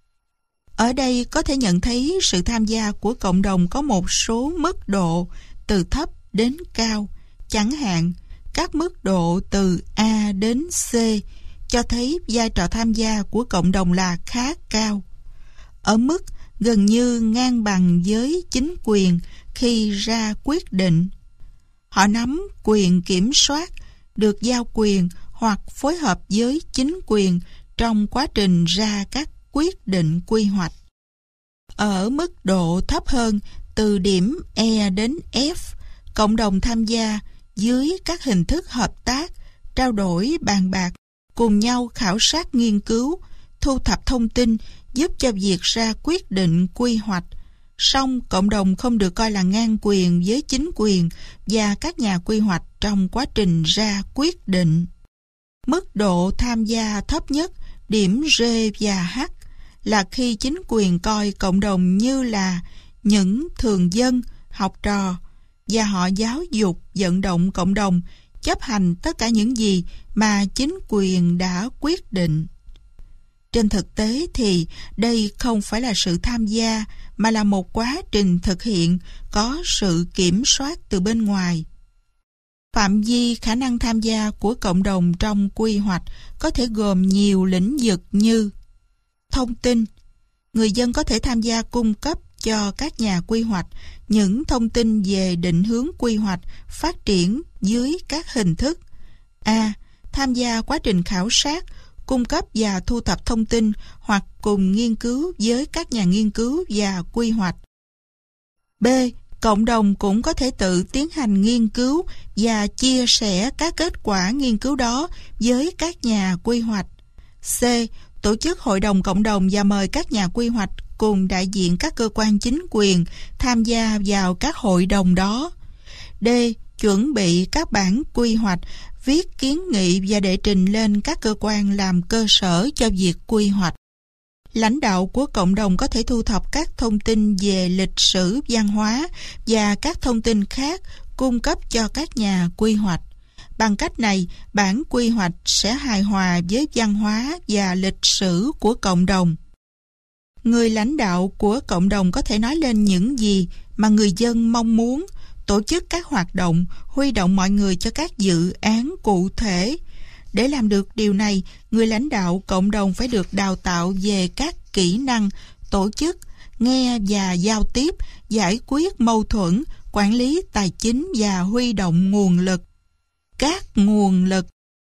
Ở đây có thể nhận thấy sự tham gia của cộng đồng có một số mức độ từ thấp đến cao. Chẳng hạn, các mức độ từ A đến C cho thấy vai trò tham gia của cộng đồng là khá cao, ở mức gần như ngang bằng với chính quyền khi ra quyết định. Họ nắm quyền kiểm soát, được giao quyền hoặc phối hợp với chính quyền trong quá trình ra các quyết định quy hoạch. Ở mức độ thấp hơn, từ điểm E đến F, cộng đồng tham gia dưới các hình thức hợp tác, trao đổi, bàn bạc, cùng nhau khảo sát nghiên cứu, thu thập thông tin giúp cho việc ra quyết định quy hoạch. Song cộng đồng không được coi là ngang quyền với chính quyền và các nhà quy hoạch trong quá trình ra quyết định. Mức độ tham gia thấp nhất, điểm G và H, là khi chính quyền coi cộng đồng như là những thường dân, học trò, và họ giáo dục, vận động cộng đồng chấp hành tất cả những gì mà chính quyền đã quyết định. Trên thực tế thì đây không phải là sự tham gia, mà là một quá trình thực hiện có sự kiểm soát từ bên ngoài. Phạm vi khả năng tham gia của cộng đồng trong quy hoạch có thể gồm nhiều lĩnh vực như thông tin. Người dân có thể tham gia cung cấp cho các nhà quy hoạch những thông tin về định hướng quy hoạch phát triển dưới các hình thức: A. Tham gia quá trình khảo sát, cung cấp và thu thập thông tin hoặc cùng nghiên cứu với các nhà nghiên cứu và quy hoạch. B. Cộng đồng cũng có thể tự tiến hành nghiên cứu và chia sẻ các kết quả nghiên cứu đó với các nhà quy hoạch. C. Tổ chức hội đồng cộng đồng và mời các nhà quy hoạch cùng đại diện các cơ quan chính quyền tham gia vào các hội đồng đó. D. Chuẩn bị các bản quy hoạch, viết kiến nghị và đệ trình lên các cơ quan làm cơ sở cho việc quy hoạch. Lãnh đạo của cộng đồng có thể thu thập các thông tin về lịch sử, văn hóa và các thông tin khác cung cấp cho các nhà quy hoạch. Bằng cách này, bản quy hoạch sẽ hài hòa với văn hóa và lịch sử của cộng đồng. Người lãnh đạo của cộng đồng có thể nói lên những gì mà người dân mong muốn, tổ chức các hoạt động, huy động mọi người cho các dự án cụ thể. Để làm được điều này, người lãnh đạo cộng đồng phải được đào tạo về các kỹ năng tổ chức, nghe và giao tiếp, giải quyết mâu thuẫn, quản lý tài chính và huy động nguồn lực. Các nguồn lực.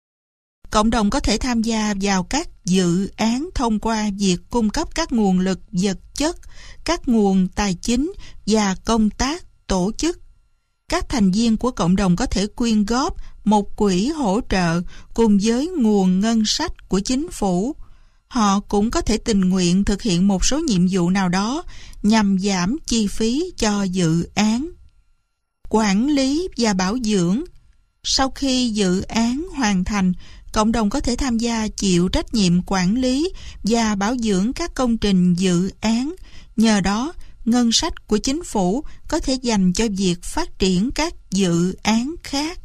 Cộng đồng có thể tham gia vào các dự án thông qua việc cung cấp các nguồn lực vật chất, các nguồn tài chính và công tác tổ chức. Các thành viên của cộng đồng có thể quyên góp một quỹ hỗ trợ cùng với nguồn ngân sách của chính phủ. Họ cũng có thể tình nguyện thực hiện một số nhiệm vụ nào đó nhằm giảm chi phí cho dự án. Quản lý và bảo dưỡng. Sau khi dự án hoàn thành, cộng đồng có thể tham gia chịu trách nhiệm quản lý và bảo dưỡng các công trình dự án. Nhờ đó, ngân sách của chính phủ có thể dành cho việc phát triển các dự án khác.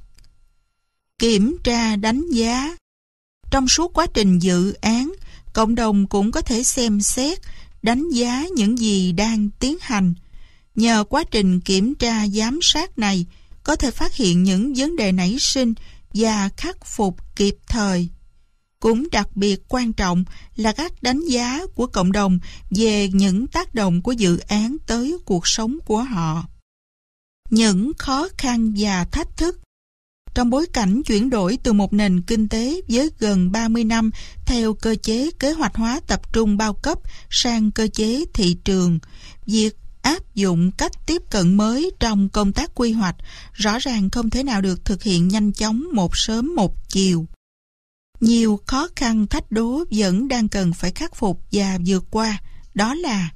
Kiểm tra đánh giá. Trong suốt quá trình dự án, cộng đồng cũng có thể xem xét, đánh giá những gì đang tiến hành. Nhờ quá trình kiểm tra giám sát này, có thể phát hiện những vấn đề nảy sinh và khắc phục kịp thời. Cũng đặc biệt quan trọng là các đánh giá của cộng đồng về những tác động của dự án tới cuộc sống của họ. Những khó khăn và thách thức. Trong bối cảnh chuyển đổi từ một nền kinh tế với gần 30 năm theo cơ chế kế hoạch hóa tập trung bao cấp sang cơ chế thị trường, việc áp dụng cách tiếp cận mới trong công tác quy hoạch rõ ràng không thể nào được thực hiện nhanh chóng một sớm một chiều. Nhiều khó khăn thách đố vẫn đang cần phải khắc phục và vượt qua, đó là: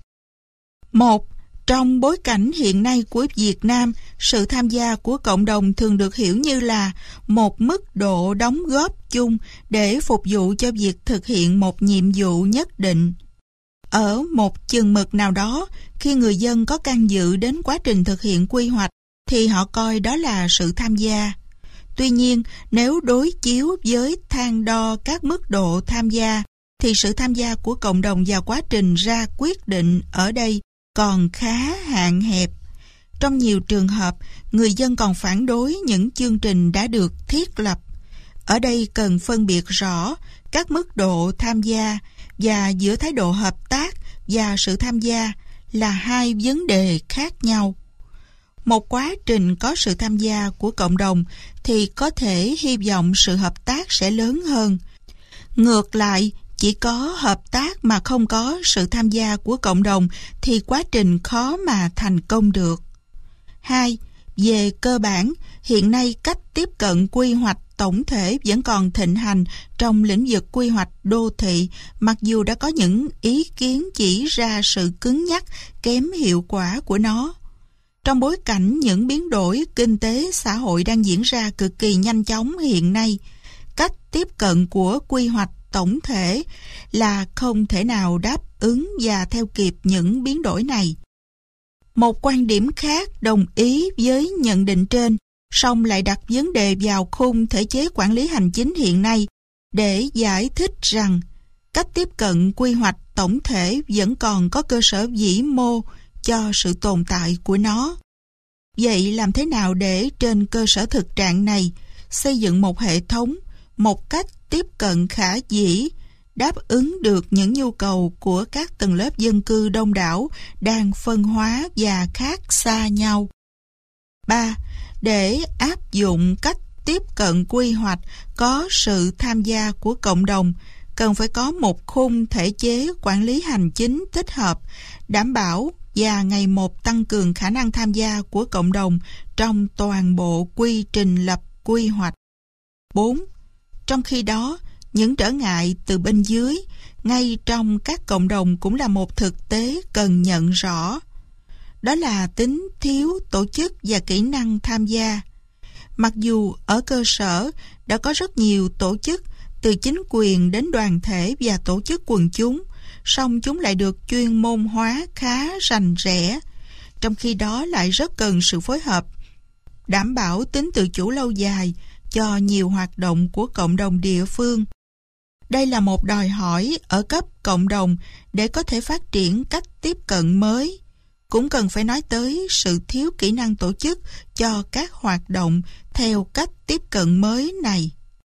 1. Trong bối cảnh hiện nay của Việt Nam, sự tham gia của cộng đồng thường được hiểu như là một mức độ đóng góp chung để phục vụ cho việc thực hiện một nhiệm vụ nhất định. Ở một chừng mực nào đó, khi người dân có can dự đến quá trình thực hiện quy hoạch, thì họ coi đó là sự tham gia. Tuy nhiên, nếu đối chiếu với thang đo các mức độ tham gia, thì sự tham gia của cộng đồng vào quá trình ra quyết định ở đây còn khá hạn hẹp. Trong nhiều trường hợp, người dân còn phản đối những chương trình đã được thiết lập. Ở đây cần phân biệt rõ các mức độ tham gia và giữa thái độ hợp tác và sự tham gia là hai vấn đề khác nhau. Một quá trình có sự tham gia của cộng đồng thì có thể hy vọng sự hợp tác sẽ lớn hơn. Ngược lại, chỉ có hợp tác mà không có sự tham gia của cộng đồng thì quá trình khó mà thành công được. 2. Về cơ bản, hiện nay cách tiếp cận quy hoạch tổng thể vẫn còn thịnh hành trong lĩnh vực quy hoạch đô thị, mặc dù đã có những ý kiến chỉ ra sự cứng nhắc, kém hiệu quả của nó. Trong bối cảnh những biến đổi kinh tế xã hội đang diễn ra cực kỳ nhanh chóng hiện nay, cách tiếp cận của quy hoạch tổng thể là không thể nào đáp ứng và theo kịp những biến đổi này. Một quan điểm khác đồng ý với nhận định trên, song lại đặt vấn đề vào khung thể chế quản lý hành chính hiện nay để giải thích rằng cách tiếp cận quy hoạch tổng thể vẫn còn có cơ sở vĩ mô cho sự tồn tại của nó. Vậy làm thế nào để trên cơ sở thực trạng này xây dựng một hệ thống, một cách tiếp cận khả dĩ, đáp ứng được những nhu cầu của các tầng lớp dân cư đông đảo đang phân hóa và khác xa nhau? 3. Để áp dụng cách tiếp cận quy hoạch có sự tham gia của cộng đồng, cần phải có một khung thể chế quản lý hành chính thích hợp, đảm bảo và ngày một tăng cường khả năng tham gia của cộng đồng trong toàn bộ quy trình lập quy hoạch. 4. Trong khi đó, những trở ngại từ bên dưới, ngay trong các cộng đồng cũng là một thực tế cần nhận rõ. Đó là tính thiếu tổ chức và kỹ năng tham gia. Mặc dù ở cơ sở đã có rất nhiều tổ chức, từ chính quyền đến đoàn thể và tổ chức quần chúng, song chúng lại được chuyên môn hóa khá rành rẽ. Trong khi đó lại rất cần sự phối hợp, đảm bảo tính tự chủ lâu dài cho nhiều hoạt động của cộng đồng địa phương. Đây là một đòi hỏi ở cấp cộng đồng để có thể phát triển cách tiếp cận mới. Cũng cần phải nói tới sự thiếu kỹ năng tổ chức cho các hoạt động theo cách tiếp cận mới này.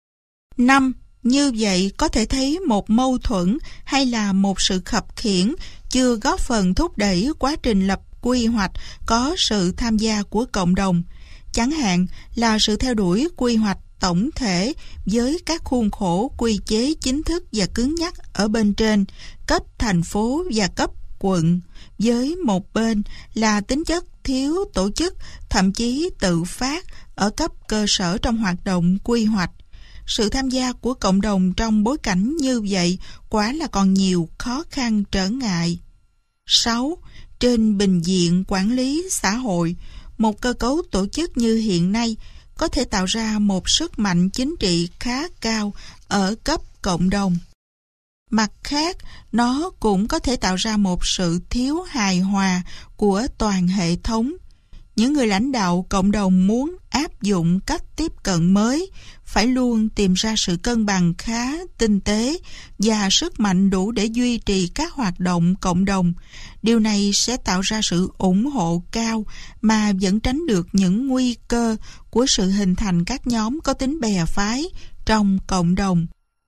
5. Như vậy có thể thấy một mâu thuẫn hay là một sự khập khiễng chưa góp phần thúc đẩy quá trình lập quy hoạch có sự tham gia của cộng đồng. Chẳng hạn là sự theo đuổi quy hoạch tổng thể với các khuôn khổ quy chế chính thức và cứng nhắc ở bên trên, cấp thành phố và cấp quận, với một bên là tính chất thiếu tổ chức, thậm chí tự phát ở cấp cơ sở trong hoạt động quy hoạch. Sự tham gia của cộng đồng trong bối cảnh như vậy quả là còn nhiều khó khăn trở ngại. 6. Trên bình diện quản lý xã hội, một cơ cấu tổ chức như hiện nay có thể tạo ra một sức mạnh chính trị khá cao ở cấp cộng đồng. Mặt khác, nó cũng có thể tạo ra một sự thiếu hài hòa của toàn hệ thống. Những người lãnh đạo cộng đồng muốn áp dụng cách tiếp cận mới phải luôn tìm ra sự cân bằng khá tinh tế và sức mạnh đủ để duy trì các hoạt động cộng đồng. Điều này sẽ tạo ra sự ủng hộ cao mà vẫn tránh được những nguy cơ của sự hình thành các nhóm có tính bè phái trong cộng đồng.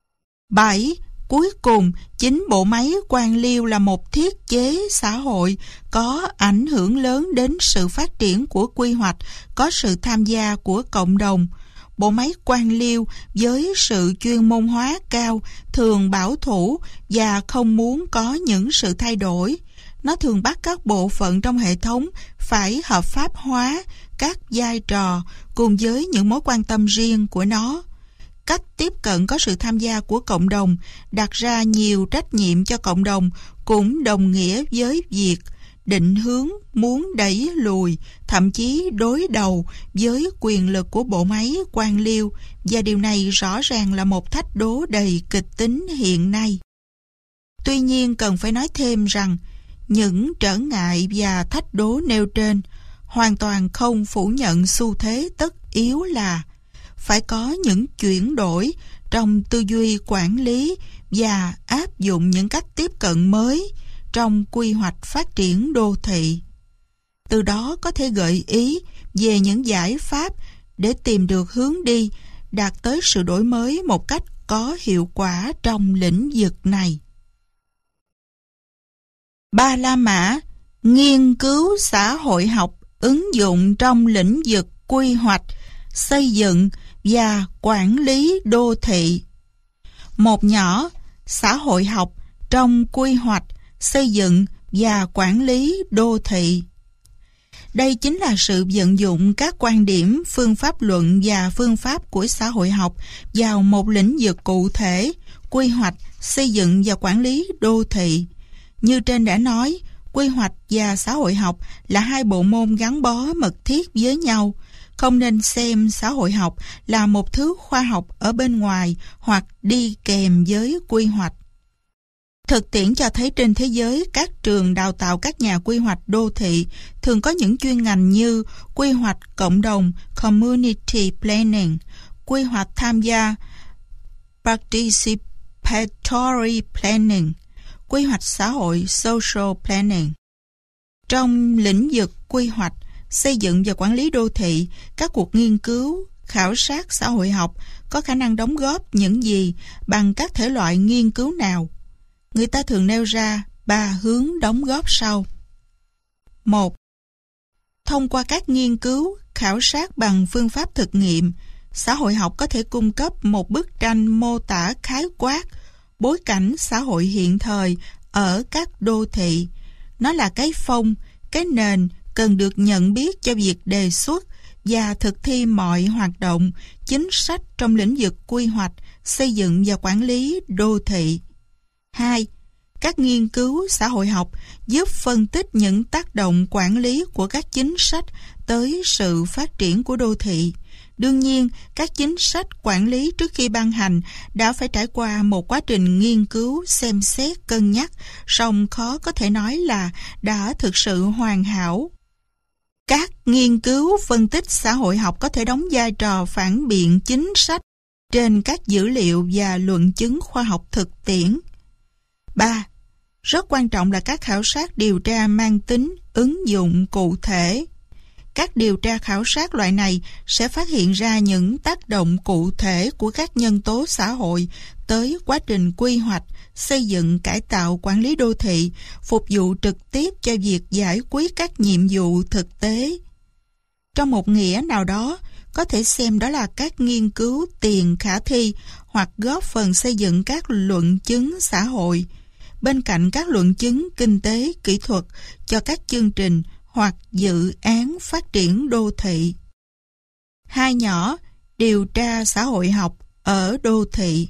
7. Cuối cùng, chính bộ máy quan liêu là một thiết chế xã hội có ảnh hưởng lớn đến sự phát triển của quy hoạch, có sự tham gia của cộng đồng. Bộ máy quan liêu với sự chuyên môn hóa cao thường bảo thủ và không muốn có những sự thay đổi. Nó thường bắt các bộ phận trong hệ thống phải hợp pháp hóa các vai trò cùng với những mối quan tâm riêng của nó. Cách tiếp cận có sự tham gia của cộng đồng đặt ra nhiều trách nhiệm cho cộng đồng, cũng đồng nghĩa với việc định hướng muốn đẩy lùi, thậm chí đối đầu với quyền lực của bộ máy quan liêu, và điều này rõ ràng là một thách đố đầy kịch tính hiện nay. Tuy nhiên cần phải nói thêm rằng những trở ngại và thách đố nêu trên hoàn toàn không phủ nhận xu thế tất yếu là phải có những chuyển đổi trong tư duy quản lý và áp dụng những cách tiếp cận mới trong quy hoạch phát triển đô thị. Từ đó có thể gợi ý về những giải pháp để tìm được hướng đi, đạt tới sự đổi mới một cách có hiệu quả trong lĩnh vực này. Ba La Mã, nghiên cứu xã hội học ứng dụng trong lĩnh vực quy hoạch, xây dựng và quản lý đô thị. Một nhỏ, xã hội học trong quy hoạch, xây dựng và quản lý đô thị. Đây chính là sự vận dụng các quan điểm, phương pháp luận và phương pháp của xã hội học vào một lĩnh vực cụ thể, quy hoạch, xây dựng và quản lý đô thị. Như trên đã nói, quy hoạch và xã hội học là hai bộ môn gắn bó mật thiết với nhau. Không nên xem xã hội học là một thứ khoa học ở bên ngoài hoặc đi kèm với quy hoạch. Thực tiễn cho thấy trên thế giới, các trường đào tạo các nhà quy hoạch đô thị thường có những chuyên ngành như quy hoạch cộng đồng (community planning), quy hoạch tham gia (participatory planning), quy hoạch xã hội (social planning). Trong lĩnh vực quy hoạch, xây dựng và quản lý đô thị, các cuộc nghiên cứu, khảo sát xã hội học có khả năng đóng góp những gì bằng các thể loại nghiên cứu nào? Người ta thường nêu ra 3 hướng đóng góp sau. 1. Thông qua các nghiên cứu, khảo sát bằng phương pháp thực nghiệm, xã hội học có thể cung cấp một bức tranh mô tả khái quát bối cảnh xã hội hiện thời ở các đô thị. Nó là cái phông, cái nền cần được nhận biết cho việc đề xuất và thực thi mọi hoạt động, chính sách trong lĩnh vực quy hoạch, xây dựng và quản lý đô thị. 2. Các nghiên cứu xã hội học giúp phân tích những tác động quản lý của các chính sách tới sự phát triển của đô thị. Đương nhiên, các chính sách quản lý trước khi ban hành đã phải trải qua một quá trình nghiên cứu, xem xét, cân nhắc, song khó có thể nói là đã thực sự hoàn hảo. Các nghiên cứu phân tích xã hội học có thể đóng vai trò phản biện chính sách trên các dữ liệu và luận chứng khoa học thực tiễn. 3. Rất quan trọng là các khảo sát điều tra mang tính ứng dụng cụ thể. Các điều tra khảo sát loại này sẽ phát hiện ra những tác động cụ thể của các nhân tố xã hội tới quá trình quy hoạch, xây dựng, cải tạo, quản lý đô thị, phục vụ trực tiếp cho việc giải quyết các nhiệm vụ thực tế. Trong một nghĩa nào đó, có thể xem đó là các nghiên cứu tiền khả thi hoặc góp phần xây dựng các luận chứng xã hội, bên cạnh các luận chứng kinh tế, kỹ thuật cho các chương trình hoặc dự án phát triển đô thị. 2 nhỏ, điều tra xã hội học ở đô thị.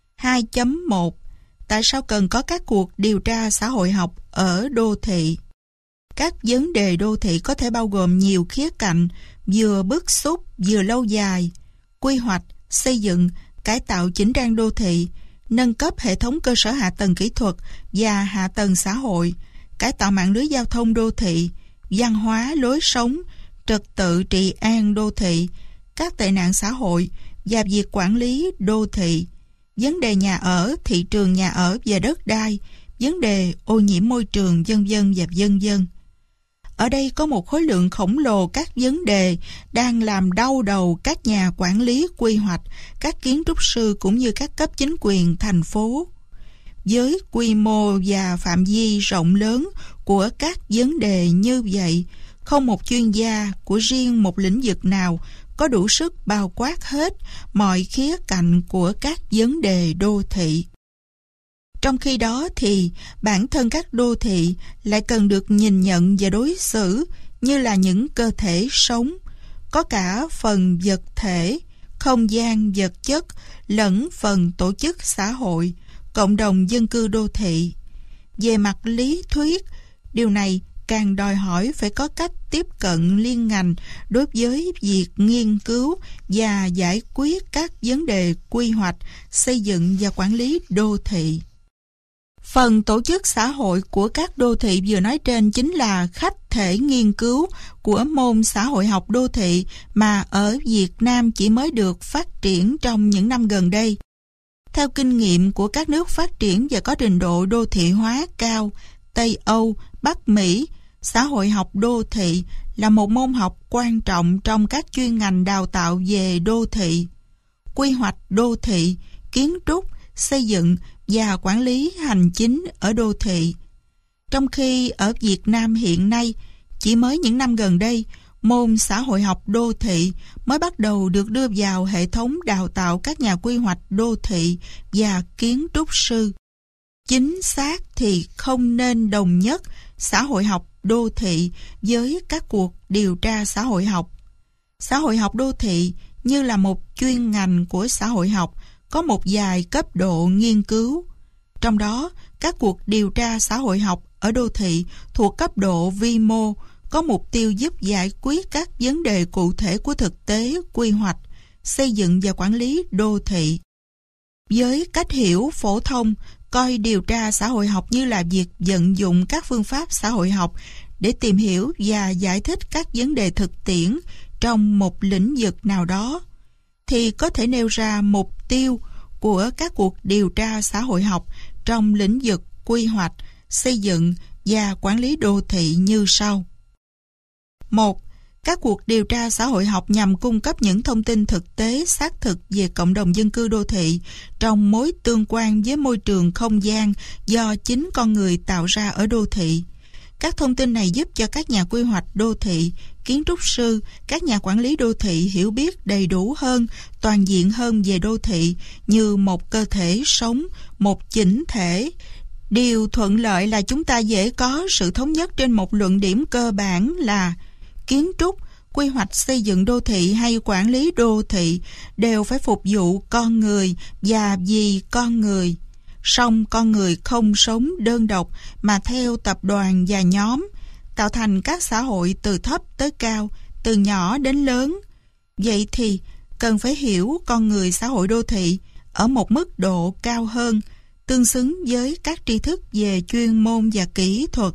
2.1 Tại sao cần có các cuộc điều tra xã hội học ở đô thị? Các vấn đề đô thị có thể bao gồm nhiều khía cạnh, vừa bức xúc, vừa lâu dài: quy hoạch, xây dựng, cải tạo chỉnh trang đô thị, nâng cấp hệ thống cơ sở hạ tầng kỹ thuật và hạ tầng xã hội, cải tạo mạng lưới giao thông đô thị, văn hóa, lối sống, trật tự trị an đô thị, các tệ nạn xã hội và việc quản lý đô thị, vấn đề nhà ở, thị trường nhà ở và đất đai, vấn đề ô nhiễm môi trường, vân vân và vân vân. Ở đây có một khối lượng khổng lồ các vấn đề đang làm đau đầu các nhà quản lý quy hoạch, các kiến trúc sư cũng như các cấp chính quyền thành phố. Với quy mô và phạm vi rộng lớn của các vấn đề như vậy, không một chuyên gia của riêng một lĩnh vực nào có đủ sức bao quát hết mọi khía cạnh của các vấn đề đô thị. Trong khi đó thì bản thân các đô thị lại cần được nhìn nhận và đối xử như là những cơ thể sống, có cả phần vật thể, không gian vật chất lẫn phần tổ chức xã hội, cộng đồng dân cư đô thị. Về mặt lý thuyết, điều này càng đòi hỏi phải có cách tiếp cận liên ngành đối với việc nghiên cứu và giải quyết các vấn đề quy hoạch, xây dựng và quản lý đô thị. Phần tổ chức xã hội của các đô thị vừa nói trên chính là khách thể nghiên cứu của môn xã hội học đô thị mà ở Việt Nam chỉ mới được phát triển trong những năm gần đây. Theo kinh nghiệm của các nước phát triển và có trình độ đô thị hóa cao, Tây Âu, Bắc Mỹ, xã hội học đô thị là một môn học quan trọng trong các chuyên ngành đào tạo về đô thị, quy hoạch đô thị, kiến trúc, xây dựng và quản lý hành chính ở đô thị. Trong khi ở Việt Nam hiện nay, chỉ mới những năm gần đây, môn xã hội học đô thị mới bắt đầu được đưa vào hệ thống đào tạo các nhà quy hoạch đô thị và kiến trúc sư. Chính xác thì không nên đồng nhất xã hội học đô thị với các cuộc điều tra xã hội học. Xã hội học đô thị như là một chuyên ngành của xã hội học có một vài cấp độ nghiên cứu. Trong đó, các cuộc điều tra xã hội học ở đô thị thuộc cấp độ vi mô có mục tiêu giúp giải quyết các vấn đề cụ thể của thực tế, quy hoạch, xây dựng và quản lý đô thị. Với cách hiểu phổ thông, coi điều tra xã hội học như là việc vận dụng các phương pháp xã hội học để tìm hiểu và giải thích các vấn đề thực tiễn trong một lĩnh vực nào đó, thì có thể nêu ra mục tiêu của các cuộc điều tra xã hội học trong lĩnh vực quy hoạch, xây dựng và quản lý đô thị như sau. 1. Các cuộc điều tra xã hội học nhằm cung cấp những thông tin thực tế xác thực về cộng đồng dân cư đô thị trong mối tương quan với môi trường không gian do chính con người tạo ra ở đô thị. Các thông tin này giúp cho các nhà quy hoạch đô thị, kiến trúc sư, các nhà quản lý đô thị hiểu biết đầy đủ hơn, toàn diện hơn về đô thị như một cơ thể sống, một chỉnh thể. Điều thuận lợi là chúng ta dễ có sự thống nhất trên một luận điểm cơ bản là kiến trúc, quy hoạch xây dựng đô thị hay quản lý đô thị đều phải phục vụ con người và vì con người. Song con người không sống đơn độc mà theo tập đoàn và nhóm, tạo thành các xã hội từ thấp tới cao, từ nhỏ đến lớn. Vậy thì cần phải hiểu con người xã hội đô thị ở một mức độ cao hơn, tương xứng với các tri thức về chuyên môn và kỹ thuật.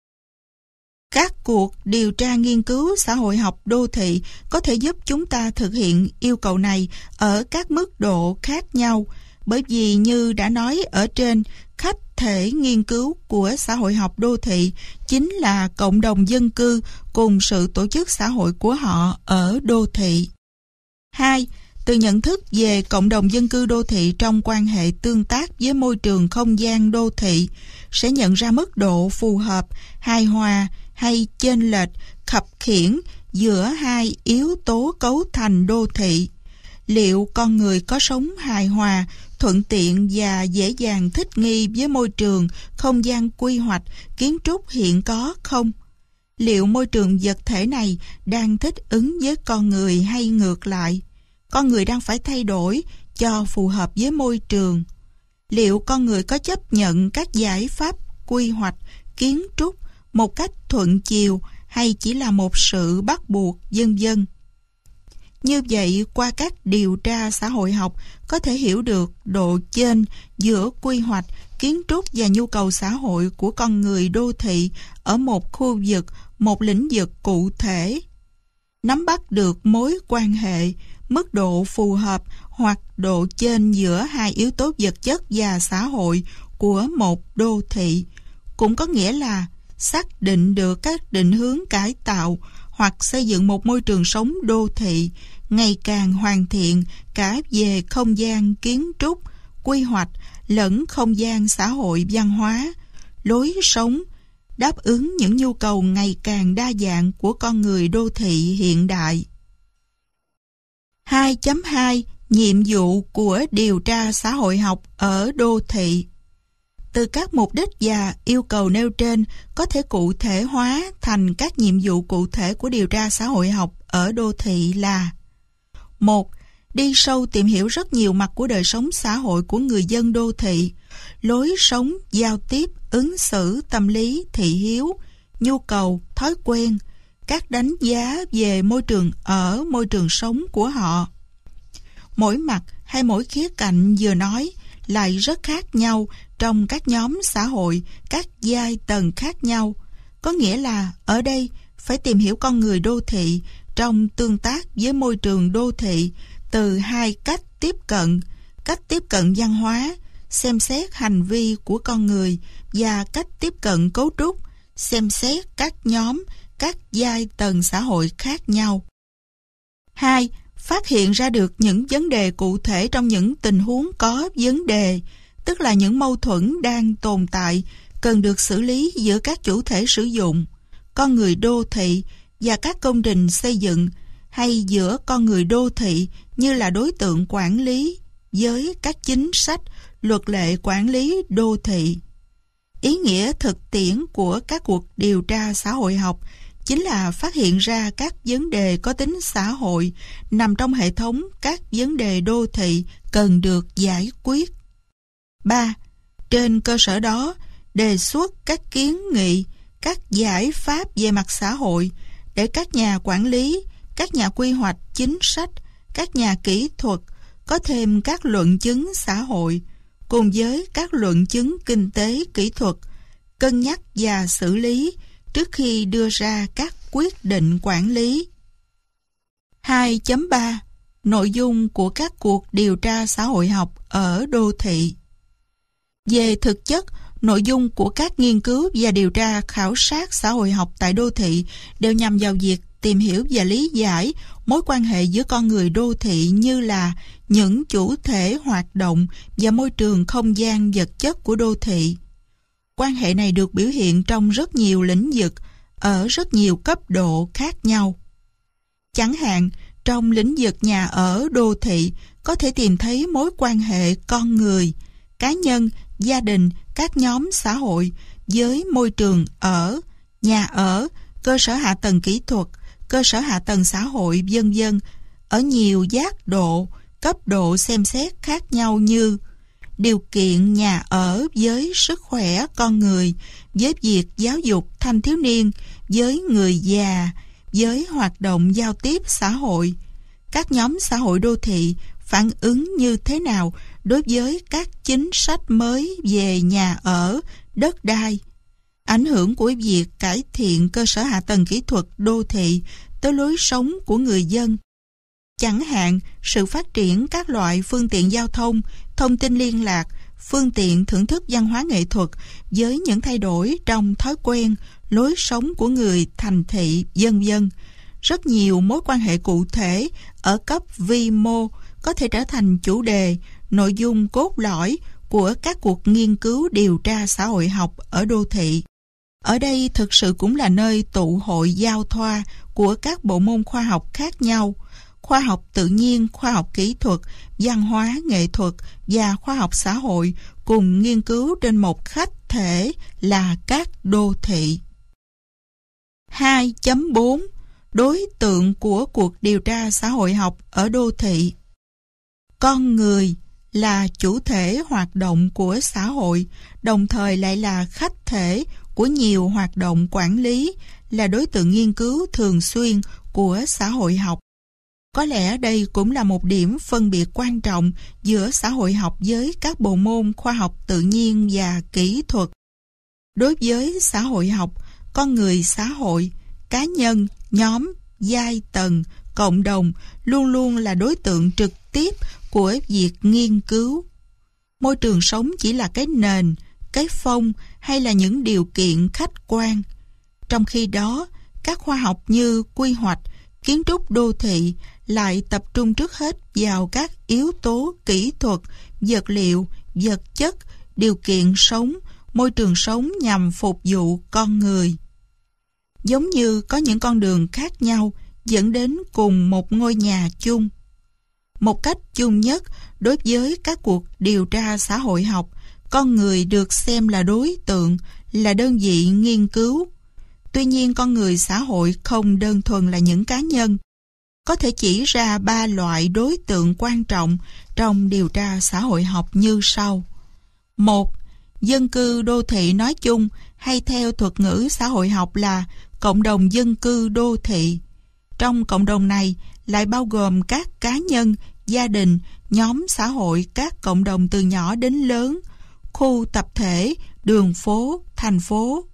Các cuộc điều tra nghiên cứu xã hội học đô thị có thể giúp chúng ta thực hiện yêu cầu này ở các mức độ khác nhau, bởi vì như đã nói ở trên, khách thể nghiên cứu của xã hội học đô thị chính là cộng đồng dân cư cùng sự tổ chức xã hội của họ ở đô thị. 2. Từ nhận thức về cộng đồng dân cư đô thị trong quan hệ tương tác với môi trường không gian đô thị sẽ nhận ra mức độ phù hợp, hài hòa hay chênh lệch, khập khiễng giữa hai yếu tố cấu thành đô thị. Liệu con người có sống hài hòa, thuận tiện và dễ dàng thích nghi với môi trường, không gian quy hoạch, kiến trúc hiện có không? Liệu môi trường vật thể này đang thích ứng với con người hay ngược lại? Con người đang phải thay đổi cho phù hợp với môi trường. Liệu con người có chấp nhận các giải pháp quy hoạch, kiến trúc một cách thuận chiều hay chỉ là một sự bắt buộc, vân vân? Như vậy, qua các điều tra xã hội học có thể hiểu được độ chênh giữa quy hoạch, kiến trúc và nhu cầu xã hội của con người đô thị ở một khu vực, một lĩnh vực cụ thể. Nắm bắt được mối quan hệ, mức độ phù hợp hoặc độ chênh giữa hai yếu tố vật chất và xã hội của một đô thị, cũng có nghĩa là xác định được các định hướng cải tạo hoặc xây dựng một môi trường sống đô thị ngày càng hoàn thiện cả về không gian kiến trúc, quy hoạch lẫn không gian xã hội văn hóa, lối sống, đáp ứng những nhu cầu ngày càng đa dạng của con người đô thị hiện đại. 2.2 Nhiệm vụ của điều tra xã hội học ở đô thị. Từ các mục đích và yêu cầu nêu trên có thể cụ thể hóa thành các nhiệm vụ cụ thể của điều tra xã hội học ở đô thị là: 1. Đi sâu tìm hiểu rất nhiều mặt của đời sống xã hội của người dân đô thị, lối sống, giao tiếp, ứng xử, tâm lý, thị hiếu, nhu cầu, thói quen, các đánh giá về môi trường ở, môi trường sống của họ. Mỗi mặt hay mỗi khía cạnh vừa nói lại rất khác nhau trong các nhóm xã hội, các giai tầng khác nhau. Có nghĩa là ở đây phải tìm hiểu con người đô thị trong tương tác với môi trường đô thị từ hai cách tiếp cận văn hóa, xem xét hành vi của con người, và cách tiếp cận cấu trúc, xem xét các nhóm, các giai tầng xã hội khác nhau. 2. Phát hiện ra được những vấn đề cụ thể trong những tình huống có vấn đề, tức là những mâu thuẫn đang tồn tại cần được xử lý giữa các chủ thể sử dụng, con người đô thị và các công trình xây dựng, hay giữa con người đô thị như là đối tượng quản lý với các chính sách, luật lệ quản lý đô thị. Ý nghĩa thực tiễn của các cuộc điều tra xã hội học chính là phát hiện ra các vấn đề có tính xã hội nằm trong hệ thống các vấn đề đô thị cần được giải quyết. 3. Trên cơ sở đó, đề xuất các kiến nghị, các giải pháp về mặt xã hội để các nhà quản lý, các nhà quy hoạch chính sách, các nhà kỹ thuật có thêm các luận chứng xã hội, cùng với các luận chứng kinh tế, kỹ thuật, cân nhắc và xử lý trước khi đưa ra các quyết định quản lý. 2.3 Nội dung của các cuộc điều tra xã hội học ở đô thị. Về thực chất, nội dung của các nghiên cứu và điều tra khảo sát xã hội học tại đô thị đều nhằm vào việc tìm hiểu và lý giải mối quan hệ giữa con người đô thị như là những chủ thể hoạt động và môi trường không gian vật chất của đô thị. Quan hệ này được biểu hiện trong rất nhiều lĩnh vực, ở rất nhiều cấp độ khác nhau. Chẳng hạn, trong lĩnh vực nhà ở đô thị có thể tìm thấy mối quan hệ con người, cá nhân, gia đình, các nhóm xã hội với môi trường ở, nhà ở, cơ sở hạ tầng kỹ thuật, cơ sở hạ tầng xã hội, vân vân, ở nhiều giác độ, cấp độ xem xét khác nhau như điều kiện nhà ở với sức khỏe con người, với việc giáo dục thanh thiếu niên, với người già, với hoạt động giao tiếp xã hội. Các nhóm xã hội đô thị phản ứng như thế nào đối với các chính sách mới về nhà ở, đất đai. Ảnh hưởng của việc cải thiện cơ sở hạ tầng kỹ thuật đô thị tới lối sống của người dân. Chẳng hạn, sự phát triển các loại phương tiện giao thông, thông tin liên lạc, phương tiện thưởng thức văn hóa nghệ thuật với những thay đổi trong thói quen, lối sống của người thành thị, vân vân. Rất nhiều mối quan hệ cụ thể ở cấp vi mô có thể trở thành chủ đề, nội dung cốt lõi của các cuộc nghiên cứu điều tra xã hội học ở đô thị. Ở đây thực sự cũng là nơi tụ hội giao thoa của các bộ môn khoa học khác nhau, khoa học tự nhiên, khoa học kỹ thuật, văn hóa, nghệ thuật và khoa học xã hội cùng nghiên cứu trên một khách thể là các đô thị. 2.4 Đối tượng của cuộc điều tra xã hội học ở đô thị. Con người là chủ thể hoạt động của xã hội, đồng thời lại là khách thể của nhiều hoạt động quản lý, là đối tượng nghiên cứu thường xuyên của xã hội học. Có lẽ đây cũng là một điểm phân biệt quan trọng giữa xã hội học với các bộ môn khoa học tự nhiên và kỹ thuật. Đối với xã hội học, con người xã hội, cá nhân, nhóm, giai tầng, cộng đồng luôn luôn là đối tượng trực tiếp của việc nghiên cứu. Môi trường sống chỉ là cái nền, cái phông hay là những điều kiện khách quan. Trong khi đó, các khoa học như quy hoạch, kiến trúc đô thị lại tập trung trước hết vào các yếu tố kỹ thuật, vật liệu, vật chất, điều kiện sống, môi trường sống nhằm phục vụ con người. Giống như có những con đường khác nhau dẫn đến cùng một ngôi nhà chung. Một cách chung nhất, đối với các cuộc điều tra xã hội học, con người được xem là đối tượng, là đơn vị nghiên cứu. Tuy nhiên, con người xã hội không đơn thuần là những cá nhân. Có thể chỉ ra 3 loại đối tượng quan trọng trong điều tra xã hội học như sau. 1. Dân cư đô thị nói chung, hay theo thuật ngữ xã hội học là cộng đồng dân cư đô thị. Trong cộng đồng này lại bao gồm các cá nhân, gia đình, nhóm xã hội, các cộng đồng từ nhỏ đến lớn, khu tập thể, đường phố, thành phố.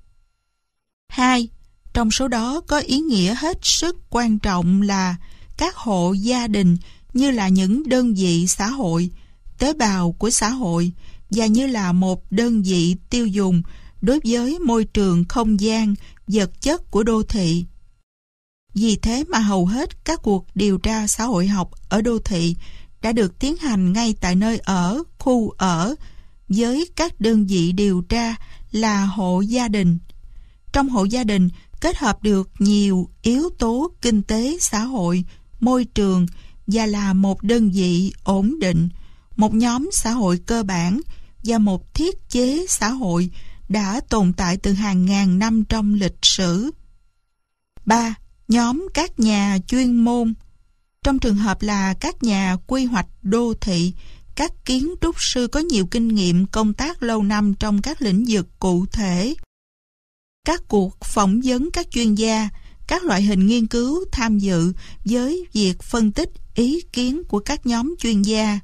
2. Trong số đó có ý nghĩa hết sức quan trọng là các hộ gia đình như là những đơn vị xã hội, tế bào của xã hội và như là một đơn vị tiêu dùng đối với môi trường không gian, vật chất của đô thị. Vì thế mà hầu hết các cuộc điều tra xã hội học ở đô thị đã được tiến hành ngay tại nơi ở, khu ở, với các đơn vị điều tra là hộ gia đình. Trong hộ gia đình kết hợp được nhiều yếu tố kinh tế, xã hội, môi trường và là một đơn vị ổn định, một nhóm xã hội cơ bản và một thiết chế xã hội đã tồn tại từ hàng ngàn năm trong lịch sử. 3. Nhóm các nhà chuyên môn. Trong trường hợp là các nhà quy hoạch đô thị, các kiến trúc sư có nhiều kinh nghiệm công tác lâu năm trong các lĩnh vực cụ thể. Các cuộc phỏng vấn các chuyên gia, các loại hình nghiên cứu tham dự với việc phân tích ý kiến của các nhóm chuyên gia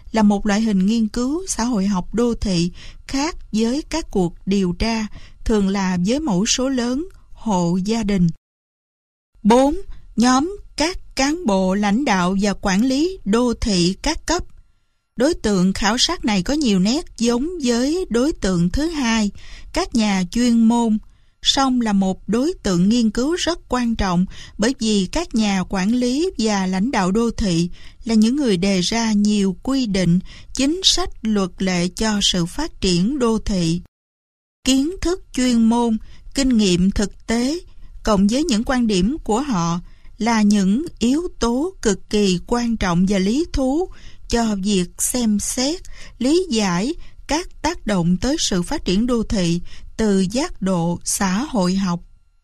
là một loại hình nghiên cứu xã hội học đô thị khác với các cuộc điều tra, thường là với mẫu số lớn, hộ gia đình. 4. Nhóm các cán bộ lãnh đạo và quản lý đô thị các cấp. Đối tượng khảo sát này có nhiều nét giống với đối tượng thứ hai, các nhà chuyên môn, song là một đối tượng nghiên cứu rất quan trọng bởi vì các nhà quản lý và lãnh đạo đô thị là những người đề ra nhiều quy định, chính sách luật lệ cho sự phát triển đô thị. Kiến thức chuyên môn, kinh nghiệm thực tế, cộng với những quan điểm của họ là những yếu tố cực kỳ quan trọng và lý thú cho việc xem xét, lý giải các tác động tới sự phát triển đô thị từ giác độ xã hội học.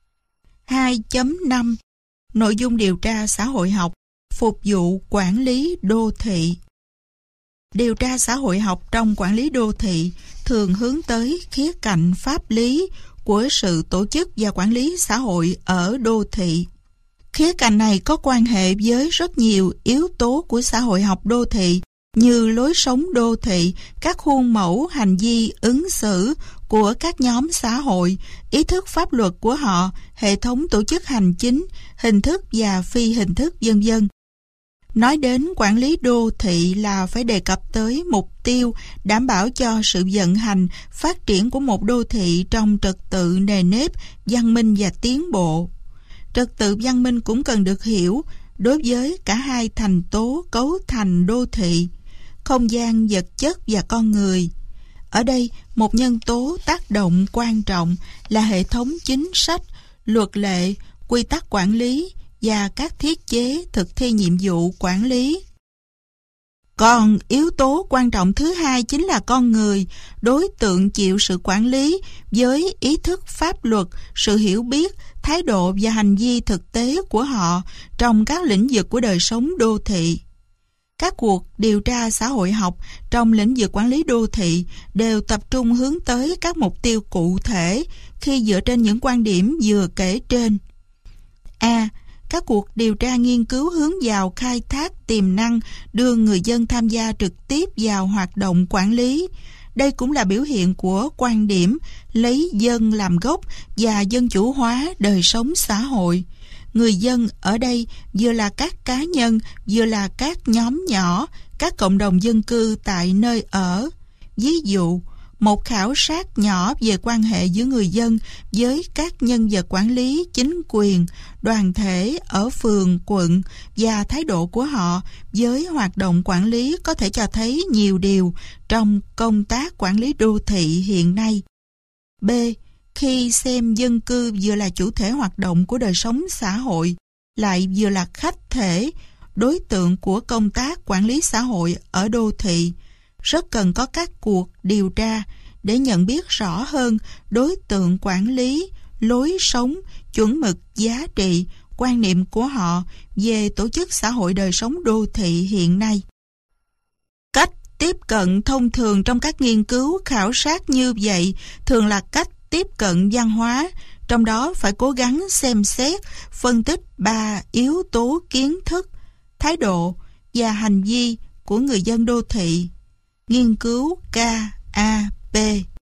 2.5 Nội dung điều tra xã hội học phục vụ quản lý đô thị. Điều tra xã hội học trong quản lý đô thị thường hướng tới khía cạnh pháp lý của sự tổ chức và quản lý xã hội ở đô thị. Khía cạnh này có quan hệ với rất nhiều yếu tố của xã hội học đô thị như lối sống đô thị, các khuôn mẫu hành vi ứng xử của các nhóm xã hội, ý thức pháp luật của họ, hệ thống tổ chức hành chính, hình thức và phi hình thức vân vân. Nói đến quản lý đô thị là phải đề cập tới mục tiêu đảm bảo cho sự vận hành, phát triển của một đô thị trong trật tự nề nếp, văn minh và tiến bộ. Trật tự văn minh cũng cần được hiểu đối với cả hai thành tố cấu thành đô thị, không gian vật chất và con người. Ở đây, một nhân tố tác động quan trọng là hệ thống chính sách, luật lệ, quy tắc quản lý và các thiết chế thực thi nhiệm vụ quản lý. Còn yếu tố quan trọng thứ hai chính là con người, đối tượng chịu sự quản lý với ý thức pháp luật, sự hiểu biết, thái độ và hành vi thực tế của họ trong các lĩnh vực của đời sống đô thị. Các cuộc điều tra xã hội học trong lĩnh vực quản lý đô thị đều tập trung hướng tới các mục tiêu cụ thể khi dựa trên những quan điểm vừa kể trên. A. Các cuộc điều tra nghiên cứu hướng vào khai thác tiềm năng, đưa người dân tham gia trực tiếp vào hoạt động quản lý. Đây cũng là biểu hiện của quan điểm lấy dân làm gốc và dân chủ hóa đời sống xã hội. Người dân ở đây vừa là các cá nhân, vừa là các nhóm nhỏ, các cộng đồng dân cư tại nơi ở. Ví dụ, một khảo sát nhỏ về quan hệ giữa người dân với các nhân vật quản lý, chính quyền, đoàn thể ở phường, quận và thái độ của họ với hoạt động quản lý có thể cho thấy nhiều điều trong công tác quản lý đô thị hiện nay. B. Khi xem dân cư vừa là chủ thể hoạt động của đời sống xã hội, lại vừa là khách thể, đối tượng của công tác quản lý xã hội ở đô thị, rất cần có các cuộc điều tra để nhận biết rõ hơn đối tượng quản lý, lối sống, chuẩn mực giá trị, quan niệm của họ về tổ chức xã hội đời sống đô thị hiện nay. Cách tiếp cận thông thường trong các nghiên cứu khảo sát như vậy thường là cách tiếp cận văn hóa, trong đó phải cố gắng xem xét, phân tích 3 yếu tố kiến thức, thái độ và hành vi của người dân đô thị. Nghiên cứu KAP.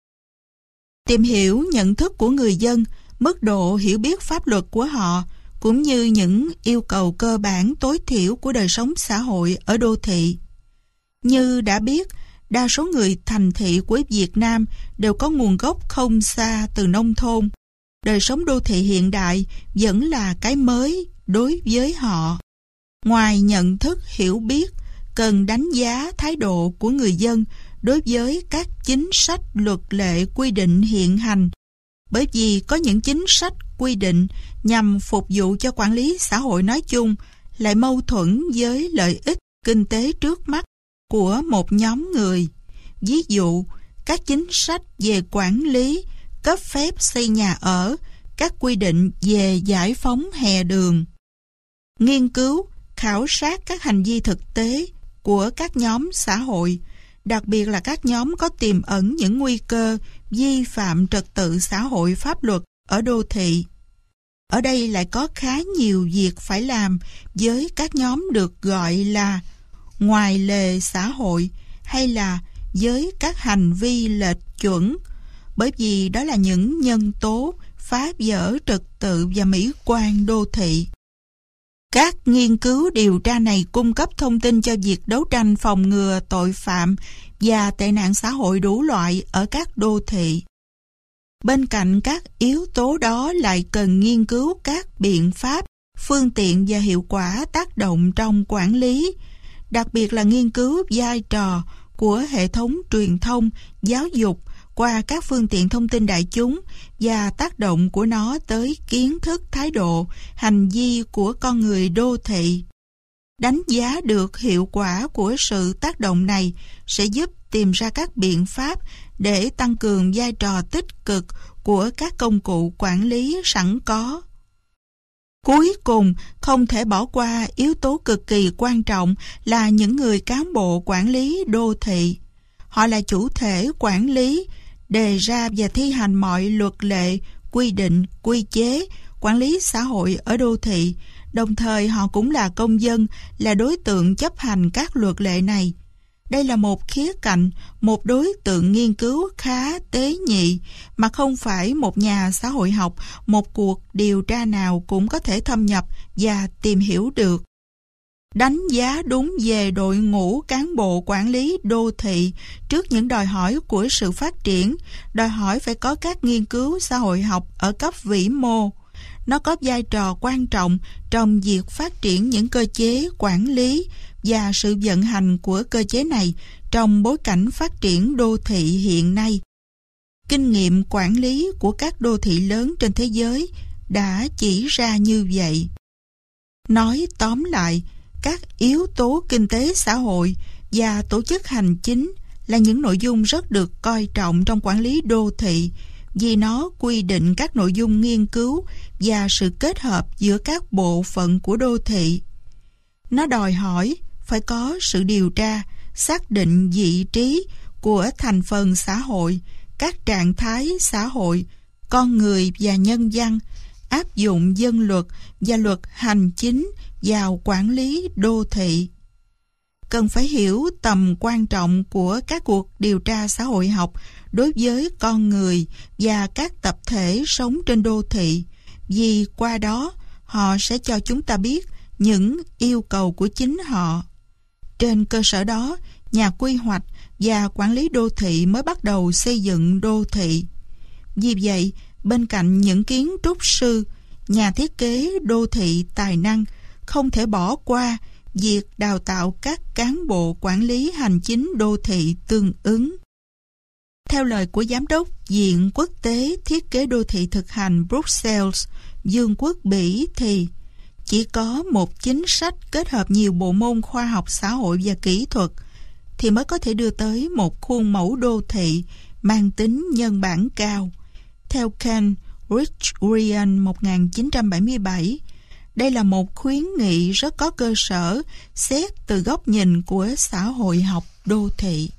Tìm hiểu nhận thức của người dân, mức độ hiểu biết pháp luật của họ, cũng như những yêu cầu cơ bản tối thiểu của đời sống xã hội ở đô thị. Như đã biết, đa số người thành thị của Việt Nam đều có nguồn gốc không xa từ nông thôn. Đời sống đô thị hiện đại vẫn là cái mới đối với họ. Ngoài nhận thức hiểu biết, cần đánh giá thái độ của người dân đối với các chính sách luật lệ quy định hiện hành, bởi vì có những chính sách quy định nhằm phục vụ cho quản lý xã hội nói chung lại mâu thuẫn với lợi ích kinh tế trước mắt của một nhóm người. Ví dụ, các chính sách về quản lý, cấp phép xây nhà ở, các quy định về giải phóng hè đường. Nghiên cứu, khảo sát các hành vi thực tế của các nhóm xã hội, đặc biệt là các nhóm có tiềm ẩn những nguy cơ vi phạm trật tự xã hội pháp luật ở đô thị. Ở đây lại có khá nhiều việc phải làm với các nhóm được gọi là ngoài lề xã hội hay là với các hành vi lệch chuẩn, bởi vì đó là những nhân tố phá vỡ trật tự và mỹ quan đô thị. Các nghiên cứu điều tra này cung cấp thông tin cho việc đấu tranh phòng ngừa tội phạm và tệ nạn xã hội đủ loại ở các đô thị. Bên cạnh các yếu tố đó lại cần nghiên cứu các biện pháp, phương tiện và hiệu quả tác động trong quản lý, đặc biệt là nghiên cứu vai trò của hệ thống truyền thông, giáo dục qua các phương tiện thông tin đại chúng và tác động của nó tới kiến thức, thái độ, hành vi của con người đô thị. Đánh giá được hiệu quả của sự tác động này sẽ giúp tìm ra các biện pháp để tăng cường vai trò tích cực của các công cụ quản lý sẵn có. Cuối cùng, không thể bỏ qua yếu tố cực kỳ quan trọng là những người cán bộ quản lý đô thị. Họ là chủ thể quản lý, đề ra và thi hành mọi luật lệ, quy định, quy chế, quản lý xã hội ở đô thị. Đồng thời họ cũng là công dân, là đối tượng chấp hành các luật lệ này. Đây là một khía cạnh, một đối tượng nghiên cứu khá tế nhị mà không phải một nhà xã hội học, một cuộc điều tra nào cũng có thể thâm nhập và tìm hiểu được. Đánh giá đúng về đội ngũ cán bộ quản lý đô thị trước những đòi hỏi của sự phát triển, đòi hỏi phải có các nghiên cứu xã hội học ở cấp vĩ mô. Nó có vai trò quan trọng trong việc phát triển những cơ chế quản lý và sự vận hành của cơ chế này trong bối cảnh phát triển đô thị hiện nay. Kinh nghiệm quản lý của các đô thị lớn trên thế giới đã chỉ ra như vậy. Nói tóm lại, các yếu tố kinh tế xã hội và tổ chức hành chính là những nội dung rất được coi trọng trong quản lý đô thị vì nó quy định các nội dung nghiên cứu và sự kết hợp giữa các bộ phận của đô thị. Nó đòi hỏi phải có sự điều tra, xác định vị trí của thành phần xã hội, các trạng thái xã hội, con người và nhân dân, áp dụng dân luật và luật hành chính vào quản lý đô thị. Cần phải hiểu tầm quan trọng của các cuộc điều tra xã hội học đối với con người và các tập thể sống trên đô thị, vì qua đó họ sẽ cho chúng ta biết những yêu cầu của chính họ. Trên cơ sở đó, nhà quy hoạch và quản lý đô thị mới bắt đầu xây dựng đô thị. Vì vậy, bên cạnh những kiến trúc sư, nhà thiết kế đô thị tài năng không thể bỏ qua việc đào tạo các cán bộ quản lý hành chính đô thị tương ứng. Theo lời của Giám đốc Viện Quốc tế Thiết kế Đô thị thực hành Bruxelles, Vương quốc Bỉ thì chỉ có một chính sách kết hợp nhiều bộ môn khoa học xã hội và kỹ thuật thì mới có thể đưa tới một khuôn mẫu đô thị mang tính nhân bản cao. Theo Ken Rich-Ryan 1977, đây là một khuyến nghị rất có cơ sở xét từ góc nhìn của xã hội học đô thị.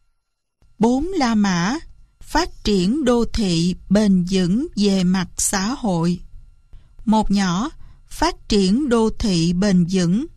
4 La Mã phát triển đô thị bền vững về mặt xã hội. Một nhỏ, phát triển đô thị bền vững.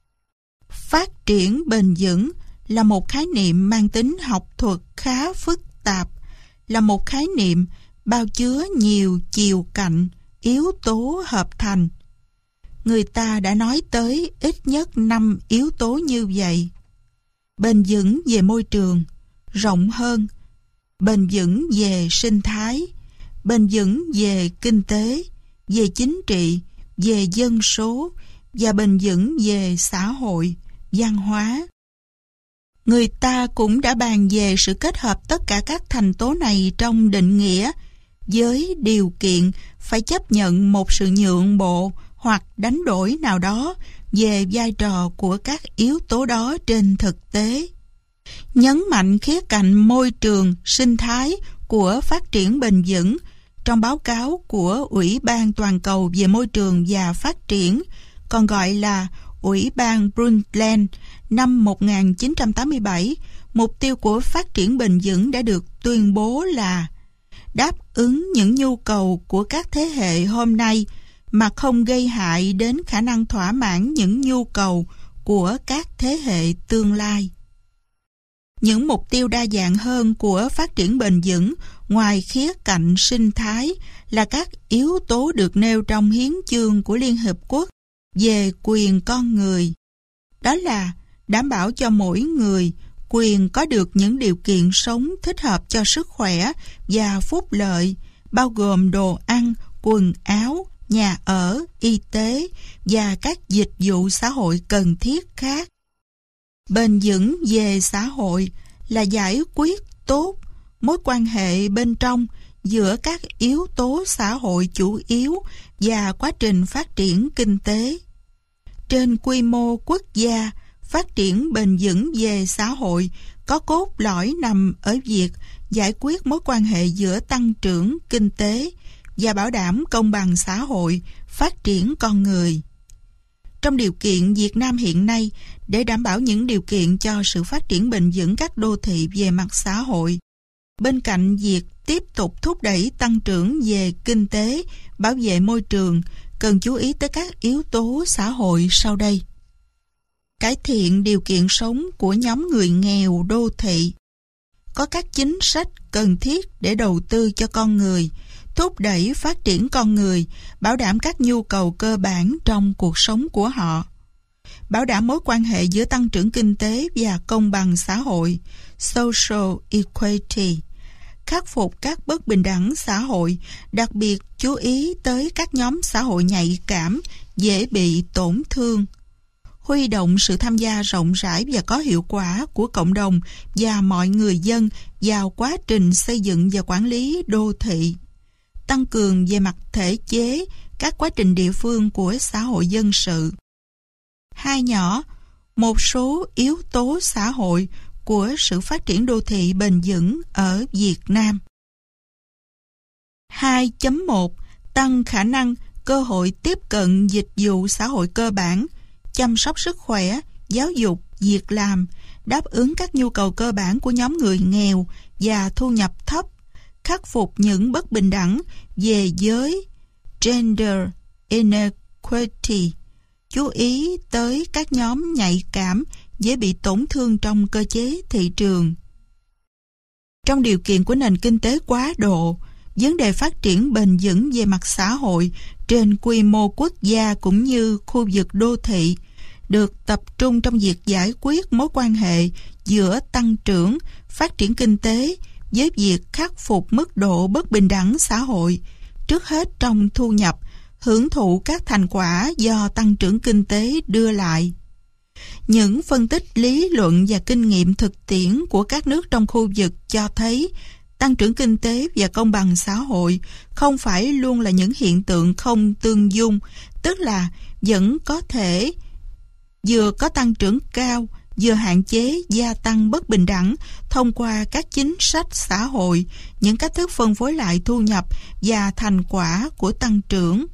Phát triển bền vững là một khái niệm mang tính học thuật khá phức tạp, là một khái niệm bao chứa nhiều chiều cạnh, yếu tố hợp thành. Người ta đã nói tới ít nhất 5 yếu tố như vậy. Bền vững về môi trường, rộng hơn, bền vững về sinh thái, bền vững về kinh tế, về chính trị, về dân số và bền vững về xã hội, văn hóa. Người ta cũng đã bàn về sự kết hợp tất cả các thành tố này trong định nghĩa với điều kiện phải chấp nhận một sự nhượng bộ hoặc đánh đổi nào đó về vai trò của các yếu tố đó trên thực tế. Nhấn mạnh khía cạnh môi trường, sinh thái của phát triển bền vững trong báo cáo của Ủy ban Toàn cầu về môi trường và phát triển, còn gọi là Ủy ban Brundtland năm 1987, mục tiêu của phát triển bền vững đã được tuyên bố là đáp ứng những nhu cầu của các thế hệ hôm nay mà không gây hại đến khả năng thỏa mãn những nhu cầu của các thế hệ tương lai. Những mục tiêu đa dạng hơn của phát triển bền vững ngoài khía cạnh sinh thái là các yếu tố được nêu trong hiến chương của Liên Hiệp Quốc về quyền con người. Đó là đảm bảo cho mỗi người quyền có được những điều kiện sống thích hợp cho sức khỏe và phúc lợi, bao gồm đồ ăn, quần áo, nhà ở, y tế và các dịch vụ xã hội cần thiết khác. Bền vững về xã hội là giải quyết tốt mối quan hệ bên trong giữa các yếu tố xã hội chủ yếu và quá trình phát triển kinh tế. Trên quy mô quốc gia, phát triển bền vững về xã hội có cốt lõi nằm ở việc giải quyết mối quan hệ giữa tăng trưởng kinh tế và bảo đảm công bằng xã hội, phát triển con người. Trong điều kiện Việt Nam hiện nay, để đảm bảo những điều kiện cho sự phát triển bền vững các đô thị về mặt xã hội, bên cạnh việc tiếp tục thúc đẩy tăng trưởng về kinh tế, bảo vệ môi trường, cần chú ý tới các yếu tố xã hội sau đây. Cải thiện điều kiện sống của nhóm người nghèo đô thị. Có các chính sách cần thiết để đầu tư cho con người, thúc đẩy phát triển con người, bảo đảm các nhu cầu cơ bản trong cuộc sống của họ. Bảo đảm mối quan hệ giữa tăng trưởng kinh tế và công bằng xã hội, social equity. Khắc phục các bất bình đẳng xã hội, đặc biệt chú ý tới các nhóm xã hội nhạy cảm, dễ bị tổn thương. Huy động sự tham gia rộng rãi và có hiệu quả của cộng đồng và mọi người dân vào quá trình xây dựng và quản lý đô thị. Tăng cường về mặt thể chế các quá trình địa phương của xã hội dân sự. Hai nhỏ, một số yếu tố xã hội của sự phát triển đô thị bền vững ở Việt Nam. 2.1. Tăng khả năng, cơ hội tiếp cận dịch vụ xã hội cơ bản, chăm sóc sức khỏe, giáo dục, việc làm, đáp ứng các nhu cầu cơ bản của nhóm người nghèo và thu nhập thấp, khắc phục những bất bình đẳng về giới, gender inequality, chú ý tới các nhóm nhạy cảm, dễ bị tổn thương trong cơ chế thị trường. Trong điều kiện của nền kinh tế quá độ, vấn đề phát triển bền vững về mặt xã hội trên quy mô quốc gia cũng như khu vực đô thị được tập trung trong việc giải quyết mối quan hệ giữa tăng trưởng, phát triển kinh tế với việc khắc phục mức độ bất bình đẳng xã hội, trước hết trong thu nhập, hưởng thụ các thành quả do tăng trưởng kinh tế đưa lại. Những phân tích lý luận và kinh nghiệm thực tiễn của các nước trong khu vực cho thấy tăng trưởng kinh tế và công bằng xã hội không phải luôn là những hiện tượng không tương dung, tức là vẫn có thể vừa có tăng trưởng cao, vừa hạn chế gia tăng bất bình đẳng thông qua các chính sách xã hội, những cách thức phân phối lại thu nhập và thành quả của tăng trưởng.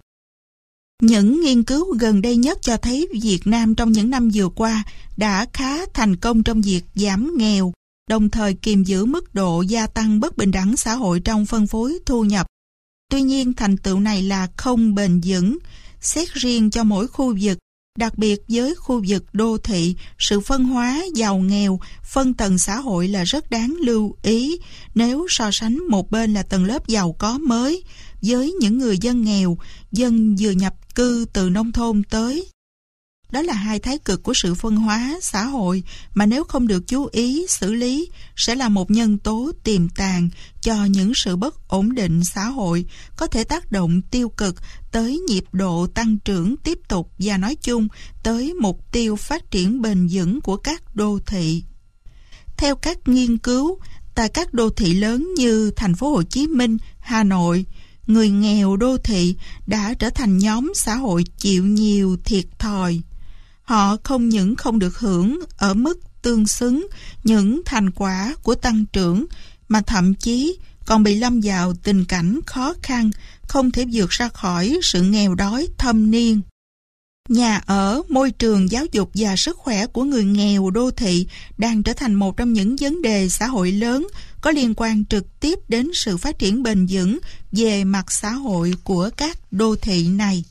Những nghiên cứu gần đây nhất cho thấy Việt Nam trong những năm vừa qua đã khá thành công trong việc giảm nghèo, đồng thời kiềm giữ mức độ gia tăng bất bình đẳng xã hội trong phân phối thu nhập. Tuy nhiên, thành tựu này là không bền vững. Xét riêng cho mỗi khu vực, đặc biệt với khu vực đô thị, sự phân hóa giàu nghèo, phân tầng xã hội là rất đáng lưu ý nếu so sánh một bên là tầng lớp giàu có mới với những người dân nghèo, dân vừa nhập cư từ nông thôn tới. Đó là hai thái cực của sự phân hóa xã hội mà nếu không được chú ý xử lý sẽ là một nhân tố tiềm tàng cho những sự bất ổn định xã hội, có thể tác động tiêu cực tới nhịp độ tăng trưởng tiếp tục và nói chung tới mục tiêu phát triển bền vững của các đô thị. Theo các nghiên cứu, tại các đô thị lớn như thành phố Hồ Chí Minh, Hà Nội, người nghèo đô thị đã trở thành nhóm xã hội chịu nhiều thiệt thòi. Họ không những không được hưởng ở mức tương xứng những thành quả của tăng trưởng, mà thậm chí còn bị lâm vào tình cảnh khó khăn, không thể vượt ra khỏi sự nghèo đói thâm niên. Nhà ở, môi trường, giáo dục và sức khỏe của người nghèo đô thị đang trở thành một trong những vấn đề xã hội lớn có liên quan trực tiếp đến sự phát triển bền vững về mặt xã hội của các đô thị này.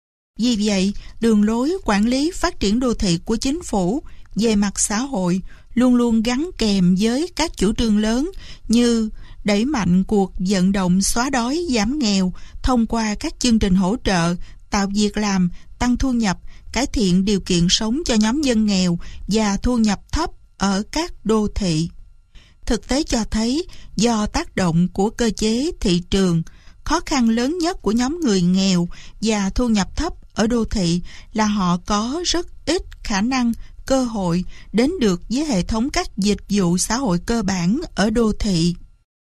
Vì vậy, đường lối quản lý phát triển đô thị của chính phủ về mặt xã hội luôn luôn gắn kèm với các chủ trương lớn như đẩy mạnh cuộc vận động xóa đói giảm nghèo thông qua các chương trình hỗ trợ, tạo việc làm, tăng thu nhập, cải thiện điều kiện sống cho nhóm dân nghèo và thu nhập thấp ở các đô thị. Thực tế cho thấy, do tác động của cơ chế thị trường, khó khăn lớn nhất của nhóm người nghèo và thu nhập thấp ở đô thị là họ có rất ít khả năng, cơ hội đến được với hệ thống các dịch vụ xã hội cơ bản ở đô thị.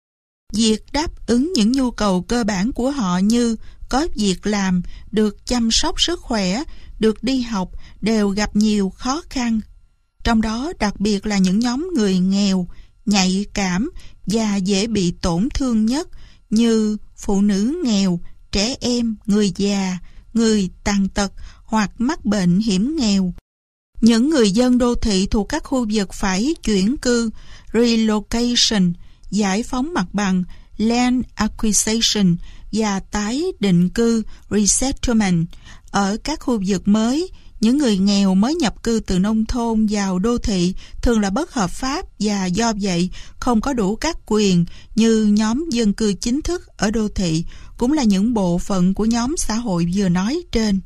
Việc đáp ứng những nhu cầu cơ bản của họ như có việc làm, được chăm sóc sức khỏe, được đi học đều gặp nhiều khó khăn. Trong đó đặc biệt là những nhóm người nghèo, nhạy cảm và dễ bị tổn thương nhất như phụ nữ nghèo, trẻ em, người già, người tàn tật hoặc mắc bệnh hiểm nghèo. Những người dân đô thị thuộc các khu vực phải chuyển cư, relocation, giải phóng mặt bằng, land acquisition và tái định cư, resettlement. Ở các khu vực mới, những người nghèo mới nhập cư từ nông thôn vào đô thị thường là bất hợp pháp và do vậy không có đủ các quyền như nhóm dân cư chính thức ở đô thị, cũng là những bộ phận của nhóm xã hội vừa nói trên.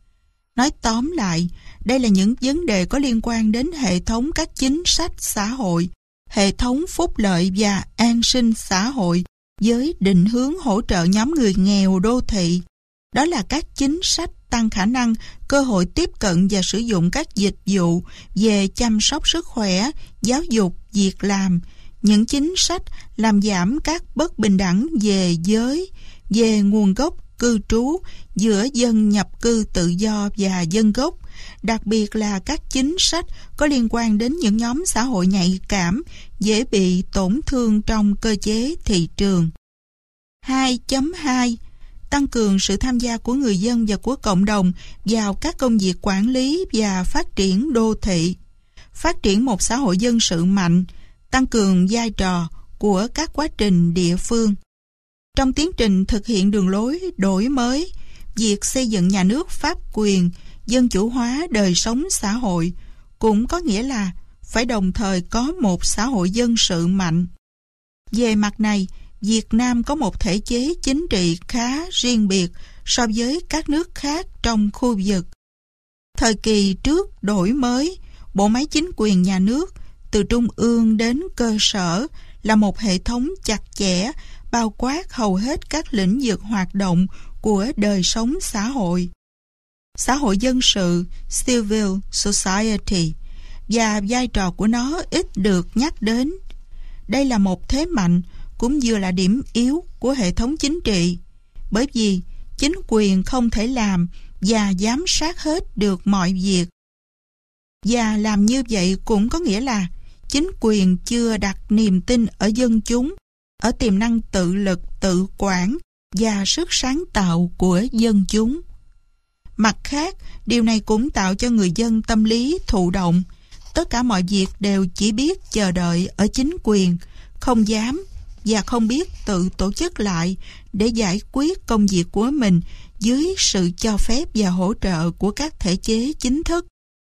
Nói tóm lại, đây là những vấn đề có liên quan đến hệ thống các chính sách xã hội, hệ thống phúc lợi và an sinh xã hội với định hướng hỗ trợ nhóm người nghèo đô thị. Đó là các chính sách tăng khả năng, cơ hội tiếp cận và sử dụng các dịch vụ về chăm sóc sức khỏe, giáo dục, việc làm, những chính sách làm giảm các bất bình đẳng về giới, về nguồn gốc cư trú giữa dân nhập cư tự do và dân gốc, đặc biệt là các chính sách có liên quan đến những nhóm xã hội nhạy cảm, dễ bị tổn thương trong cơ chế thị trường. 2.2 Tăng cường sự tham gia của người dân và của cộng đồng vào các công việc quản lý và phát triển đô thị. Phát triển một xã hội dân sự mạnh, tăng cường vai trò của các quá trình địa phương. Trong tiến trình thực hiện đường lối đổi mới, việc xây dựng nhà nước pháp quyền, dân chủ hóa đời sống xã hội cũng có nghĩa là phải đồng thời có một xã hội dân sự mạnh. Về mặt này, Việt Nam có một thể chế chính trị khá riêng biệt so với các nước khác trong khu vực. Thời kỳ trước đổi mới, bộ máy chính quyền nhà nước từ trung ương đến cơ sở là một hệ thống chặt chẽ, bao quát hầu hết các lĩnh vực hoạt động của đời sống xã hội. Xã hội dân sự, civil society, và vai trò của nó ít được nhắc đến. Đây là một thế mạnh cũng vừa là điểm yếu của hệ thống chính trị, bởi vì chính quyền không thể làm và giám sát hết được mọi việc. Và làm như vậy cũng có nghĩa là chính quyền chưa đặt niềm tin ở dân chúng, ở tiềm năng tự lực, tự quản và sức sáng tạo của dân chúng. Mặt khác, điều này cũng tạo cho người dân tâm lý thụ động. Tất cả mọi việc đều chỉ biết chờ đợi ở chính quyền, không dám và không biết tự tổ chức lại để giải quyết công việc của mình dưới sự cho phép và hỗ trợ của các thể chế chính thức.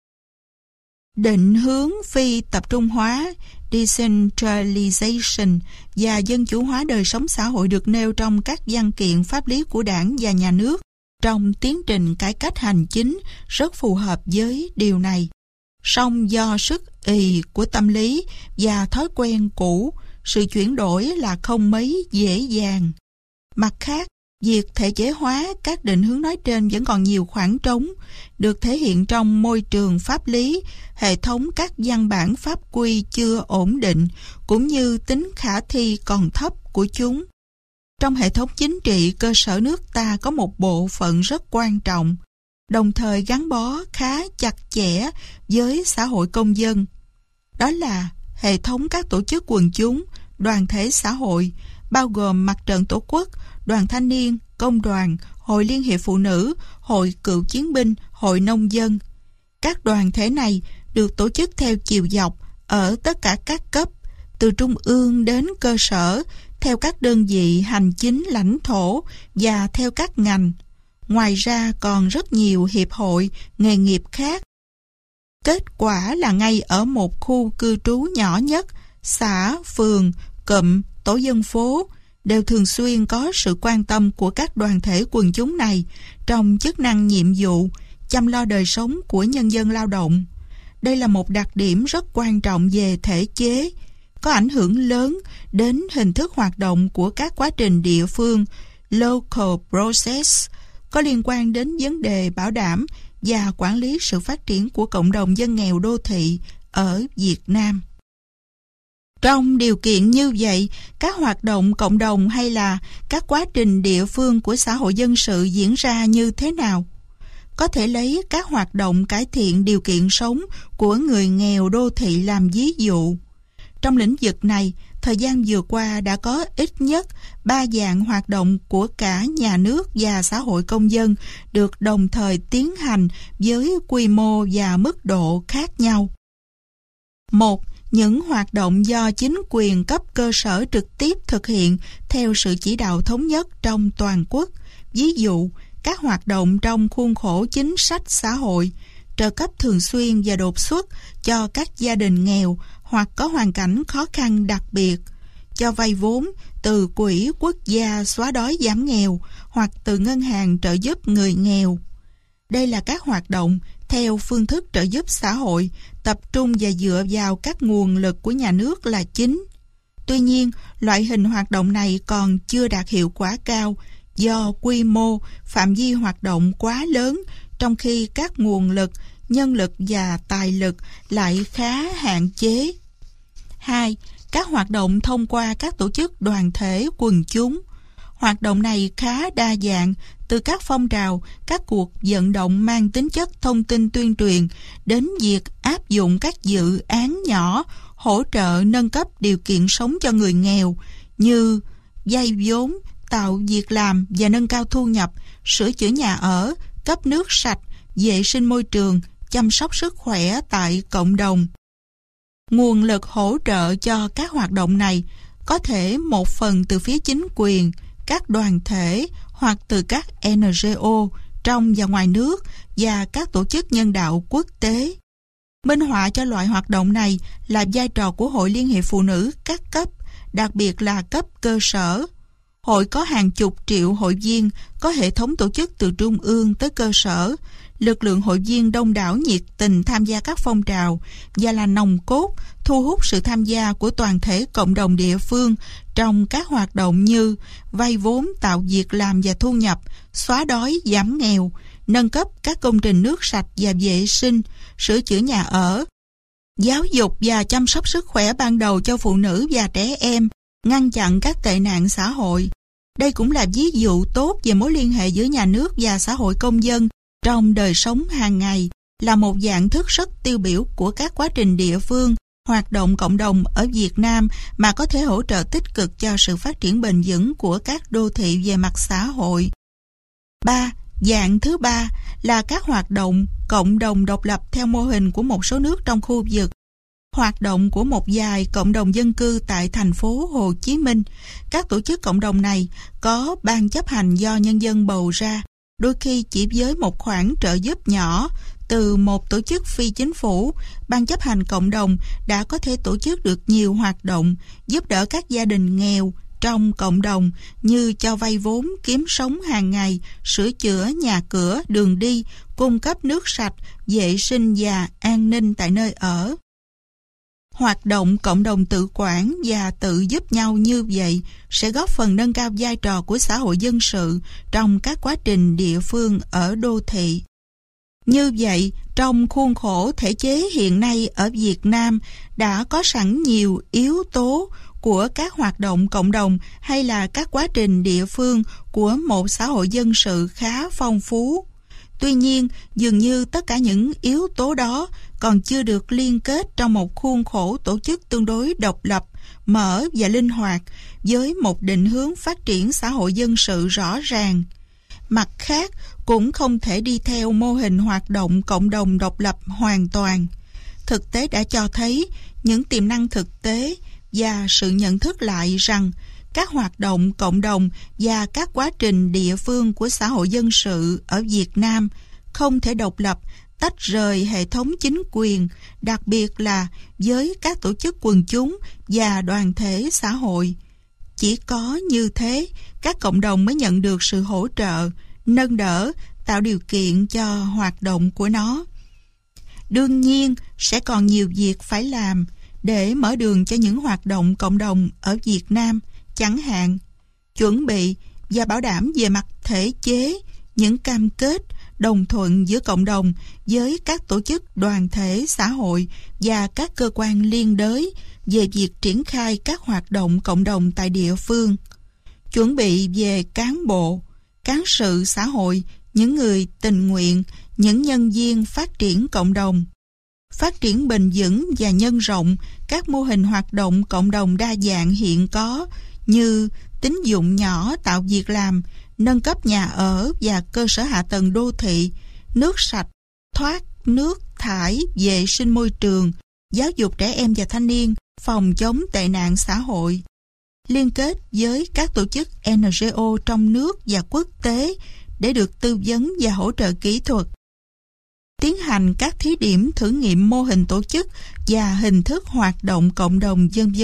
Định hướng phi tập trung hóa, decentralization và dân chủ hóa đời sống xã hội được nêu trong các văn kiện pháp lý của Đảng và Nhà nước trong tiến trình cải cách hành chính rất phù hợp với điều này. Song do sức ì của tâm lý và thói quen cũ, sự chuyển đổi là không mấy dễ dàng. Mặt khác, việc thể chế hóa các định hướng nói trên vẫn còn nhiều khoảng trống, được thể hiện trong môi trường pháp lý, hệ thống các văn bản pháp quy chưa ổn định, cũng như tính khả thi còn thấp của chúng. Trong hệ thống chính trị, cơ sở nước ta có một bộ phận rất quan trọng, đồng thời gắn bó khá chặt chẽ với xã hội công dân. Đó là hệ thống các tổ chức quần chúng, đoàn thể xã hội, bao gồm Mặt trận Tổ quốc, Đoàn Thanh niên, Công đoàn, Hội Liên hiệp Phụ nữ, Hội Cựu chiến binh, Hội Nông dân. Các đoàn thể này được tổ chức theo chiều dọc ở tất cả các cấp, từ trung ương đến cơ sở, theo các đơn vị hành chính lãnh thổ và theo các ngành. Ngoài ra còn rất nhiều hiệp hội, nghề nghiệp khác. Kết quả là ngay ở một khu cư trú nhỏ nhất, xã, phường, cụm, tổ dân phố đều thường xuyên có sự quan tâm của các đoàn thể quần chúng này trong chức năng nhiệm vụ chăm lo đời sống của nhân dân lao động. Đây là một đặc điểm rất quan trọng về thể chế, có ảnh hưởng lớn đến hình thức hoạt động của các quá trình địa phương local process, có liên quan đến vấn đề bảo đảm và quản lý sự phát triển của cộng đồng dân nghèo đô thị ở Việt Nam. Trong điều kiện như vậy, các hoạt động cộng đồng hay là các quá trình địa phương của xã hội dân sự diễn ra như thế nào? Có thể lấy các hoạt động cải thiện điều kiện sống của người nghèo đô thị làm ví dụ. Trong lĩnh vực này, thời gian vừa qua đã có ít nhất 3 dạng hoạt động của cả nhà nước và xã hội công dân được đồng thời tiến hành với quy mô và mức độ khác nhau. 1. Những hoạt động do chính quyền cấp cơ sở trực tiếp thực hiện theo sự chỉ đạo thống nhất trong toàn quốc. Ví dụ, các hoạt động trong khuôn khổ chính sách xã hội, trợ cấp thường xuyên và đột xuất cho các gia đình nghèo hoặc có hoàn cảnh khó khăn đặc biệt, cho vay vốn từ Quỹ Quốc gia xóa đói giảm nghèo hoặc từ ngân hàng trợ giúp người nghèo. Đây là các hoạt động theo phương thức trợ giúp xã hội, tập trung và dựa vào các nguồn lực của nhà nước là chính. Tuy nhiên, loại hình hoạt động này còn chưa đạt hiệu quả cao do quy mô, phạm vi hoạt động quá lớn, trong khi các nguồn lực, nhân lực và tài lực lại khá hạn chế. 2. Các hoạt động thông qua các tổ chức đoàn thể quần chúng. Hoạt động này khá đa dạng, từ các phong trào, các cuộc vận động mang tính chất thông tin tuyên truyền đến việc áp dụng các dự án nhỏ hỗ trợ nâng cấp điều kiện sống cho người nghèo như vay vốn, tạo việc làm và nâng cao thu nhập, sửa chữa nhà ở, cấp nước sạch, vệ sinh môi trường, chăm sóc sức khỏe tại cộng đồng. Nguồn lực hỗ trợ cho các hoạt động này có thể một phần từ phía chính quyền, các đoàn thể hoặc từ các NGO trong và ngoài nước và các tổ chức nhân đạo quốc tế. Minh họa cho loại hoạt động này là vai trò của Hội Liên hiệp Phụ nữ các cấp, đặc biệt là cấp cơ sở. Hội có hàng chục triệu hội viên, có hệ thống tổ chức từ trung ương tới cơ sở, lực lượng hội viên đông đảo nhiệt tình tham gia các phong trào và là nòng cốt thu hút sự tham gia của toàn thể cộng đồng địa phương trong các hoạt động như vay vốn tạo việc làm và thu nhập, xóa đói giảm nghèo, nâng cấp các công trình nước sạch và vệ sinh, sửa chữa nhà ở, giáo dục và chăm sóc sức khỏe ban đầu cho phụ nữ và trẻ em, ngăn chặn các tệ nạn xã hội. Đây cũng là ví dụ tốt về mối liên hệ giữa nhà nước và xã hội công dân trong đời sống hàng ngày, là một dạng thức rất tiêu biểu của các quá trình địa phương, hoạt động cộng đồng ở Việt Nam mà có thể hỗ trợ tích cực cho sự phát triển bền vững của các đô thị về mặt xã hội. 3. Dạng thứ ba là các hoạt động cộng đồng độc lập theo mô hình của một số nước trong khu vực. Hoạt động của một vài cộng đồng dân cư tại thành phố Hồ Chí Minh. Các tổ chức cộng đồng này có ban chấp hành do nhân dân bầu ra, đôi khi chỉ với một khoản trợ giúp nhỏ từ một tổ chức phi chính phủ. Ban chấp hành cộng đồng đã có thể tổ chức được nhiều hoạt động giúp đỡ các gia đình nghèo trong cộng đồng như cho vay vốn kiếm sống hàng ngày, sửa chữa nhà cửa, đường đi, cung cấp nước sạch, vệ sinh và an ninh tại nơi ở. Hoạt động cộng đồng tự quản và tự giúp nhau như vậy sẽ góp phần nâng cao vai trò của xã hội dân sự trong các quá trình địa phương ở đô thị. Như vậy, trong khuôn khổ thể chế hiện nay ở Việt Nam đã có sẵn nhiều yếu tố của các hoạt động cộng đồng hay là các quá trình địa phương của một xã hội dân sự khá phong phú. Tuy nhiên, dường như tất cả những yếu tố đó còn chưa được liên kết trong một khuôn khổ tổ chức tương đối độc lập, mở và linh hoạt với một định hướng phát triển xã hội dân sự rõ ràng. Mặt khác, cũng không thể đi theo mô hình hoạt động cộng đồng độc lập hoàn toàn. Thực tế đã cho thấy những tiềm năng thực tế và sự nhận thức lại rằng các hoạt động cộng đồng và các quá trình địa phương của xã hội dân sự ở Việt Nam không thể độc lập tách rời hệ thống chính quyền, đặc biệt là với các tổ chức quần chúng và đoàn thể xã hội. Chỉ có như thế, các cộng đồng mới nhận được sự hỗ trợ, nâng đỡ, tạo điều kiện cho hoạt động của nó. Đương nhiên, sẽ còn nhiều việc phải làm để mở đường cho những hoạt động cộng đồng ở Việt Nam, chẳng hạn chuẩn bị và bảo đảm về mặt thể chế những cam kết đồng thuận giữa cộng đồng với các tổ chức đoàn thể xã hội và các cơ quan liên đới về việc triển khai các hoạt động cộng đồng tại địa phương, chuẩn bị về cán bộ, cán sự xã hội, những người tình nguyện, những nhân viên phát triển cộng đồng, phát triển bền vững và nhân rộng các mô hình hoạt động cộng đồng đa dạng hiện có như tín dụng nhỏ tạo việc làm, nâng cấp nhà ở và cơ sở hạ tầng đô thị, nước sạch, thoát nước thải, vệ sinh môi trường, giáo dục trẻ em và thanh niên, phòng chống tệ nạn xã hội. Liên kết với các tổ chức NGO trong nước và quốc tế để được tư vấn và hỗ trợ kỹ thuật. Tiến hành các thí điểm thử nghiệm mô hình tổ chức và hình thức hoạt động cộng đồng v.v.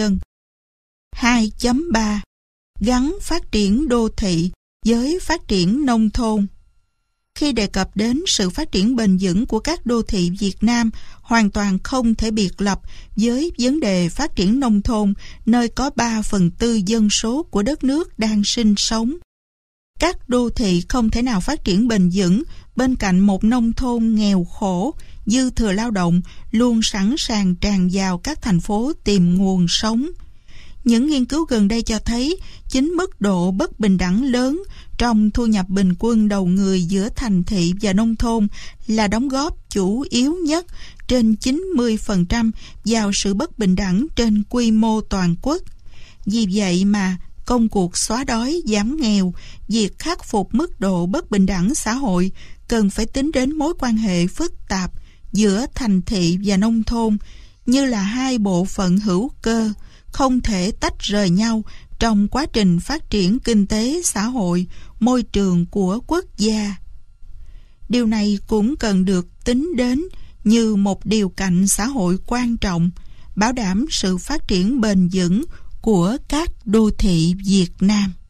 2.3. Gắn phát triển đô thị với phát triển nông thôn. Khi đề cập đến sự phát triển bền vững của các đô thị Việt Nam, hoàn toàn không thể biệt lập với vấn đề phát triển nông thôn, nơi có 3/4 dân số của đất nước đang sinh sống. Các đô thị không thể nào phát triển bền vững bên cạnh một nông thôn nghèo khổ, dư thừa lao động, luôn sẵn sàng tràn vào các thành phố tìm nguồn sống. Những nghiên cứu gần đây cho thấy chính mức độ bất bình đẳng lớn trong thu nhập bình quân đầu người giữa thành thị và nông thôn là đóng góp chủ yếu nhất, trên 90%, vào sự bất bình đẳng trên quy mô toàn quốc. Vì vậy mà công cuộc xóa đói, giảm nghèo, việc khắc phục mức độ bất bình đẳng xã hội cần phải tính đến mối quan hệ phức tạp giữa thành thị và nông thôn như là hai bộ phận hữu cơ, không thể tách rời nhau trong quá trình phát triển kinh tế, xã hội, môi trường của quốc gia. Điều này cũng cần được tính đến như một điều cạnh xã hội quan trọng, bảo đảm sự phát triển bền vững của các đô thị Việt Nam.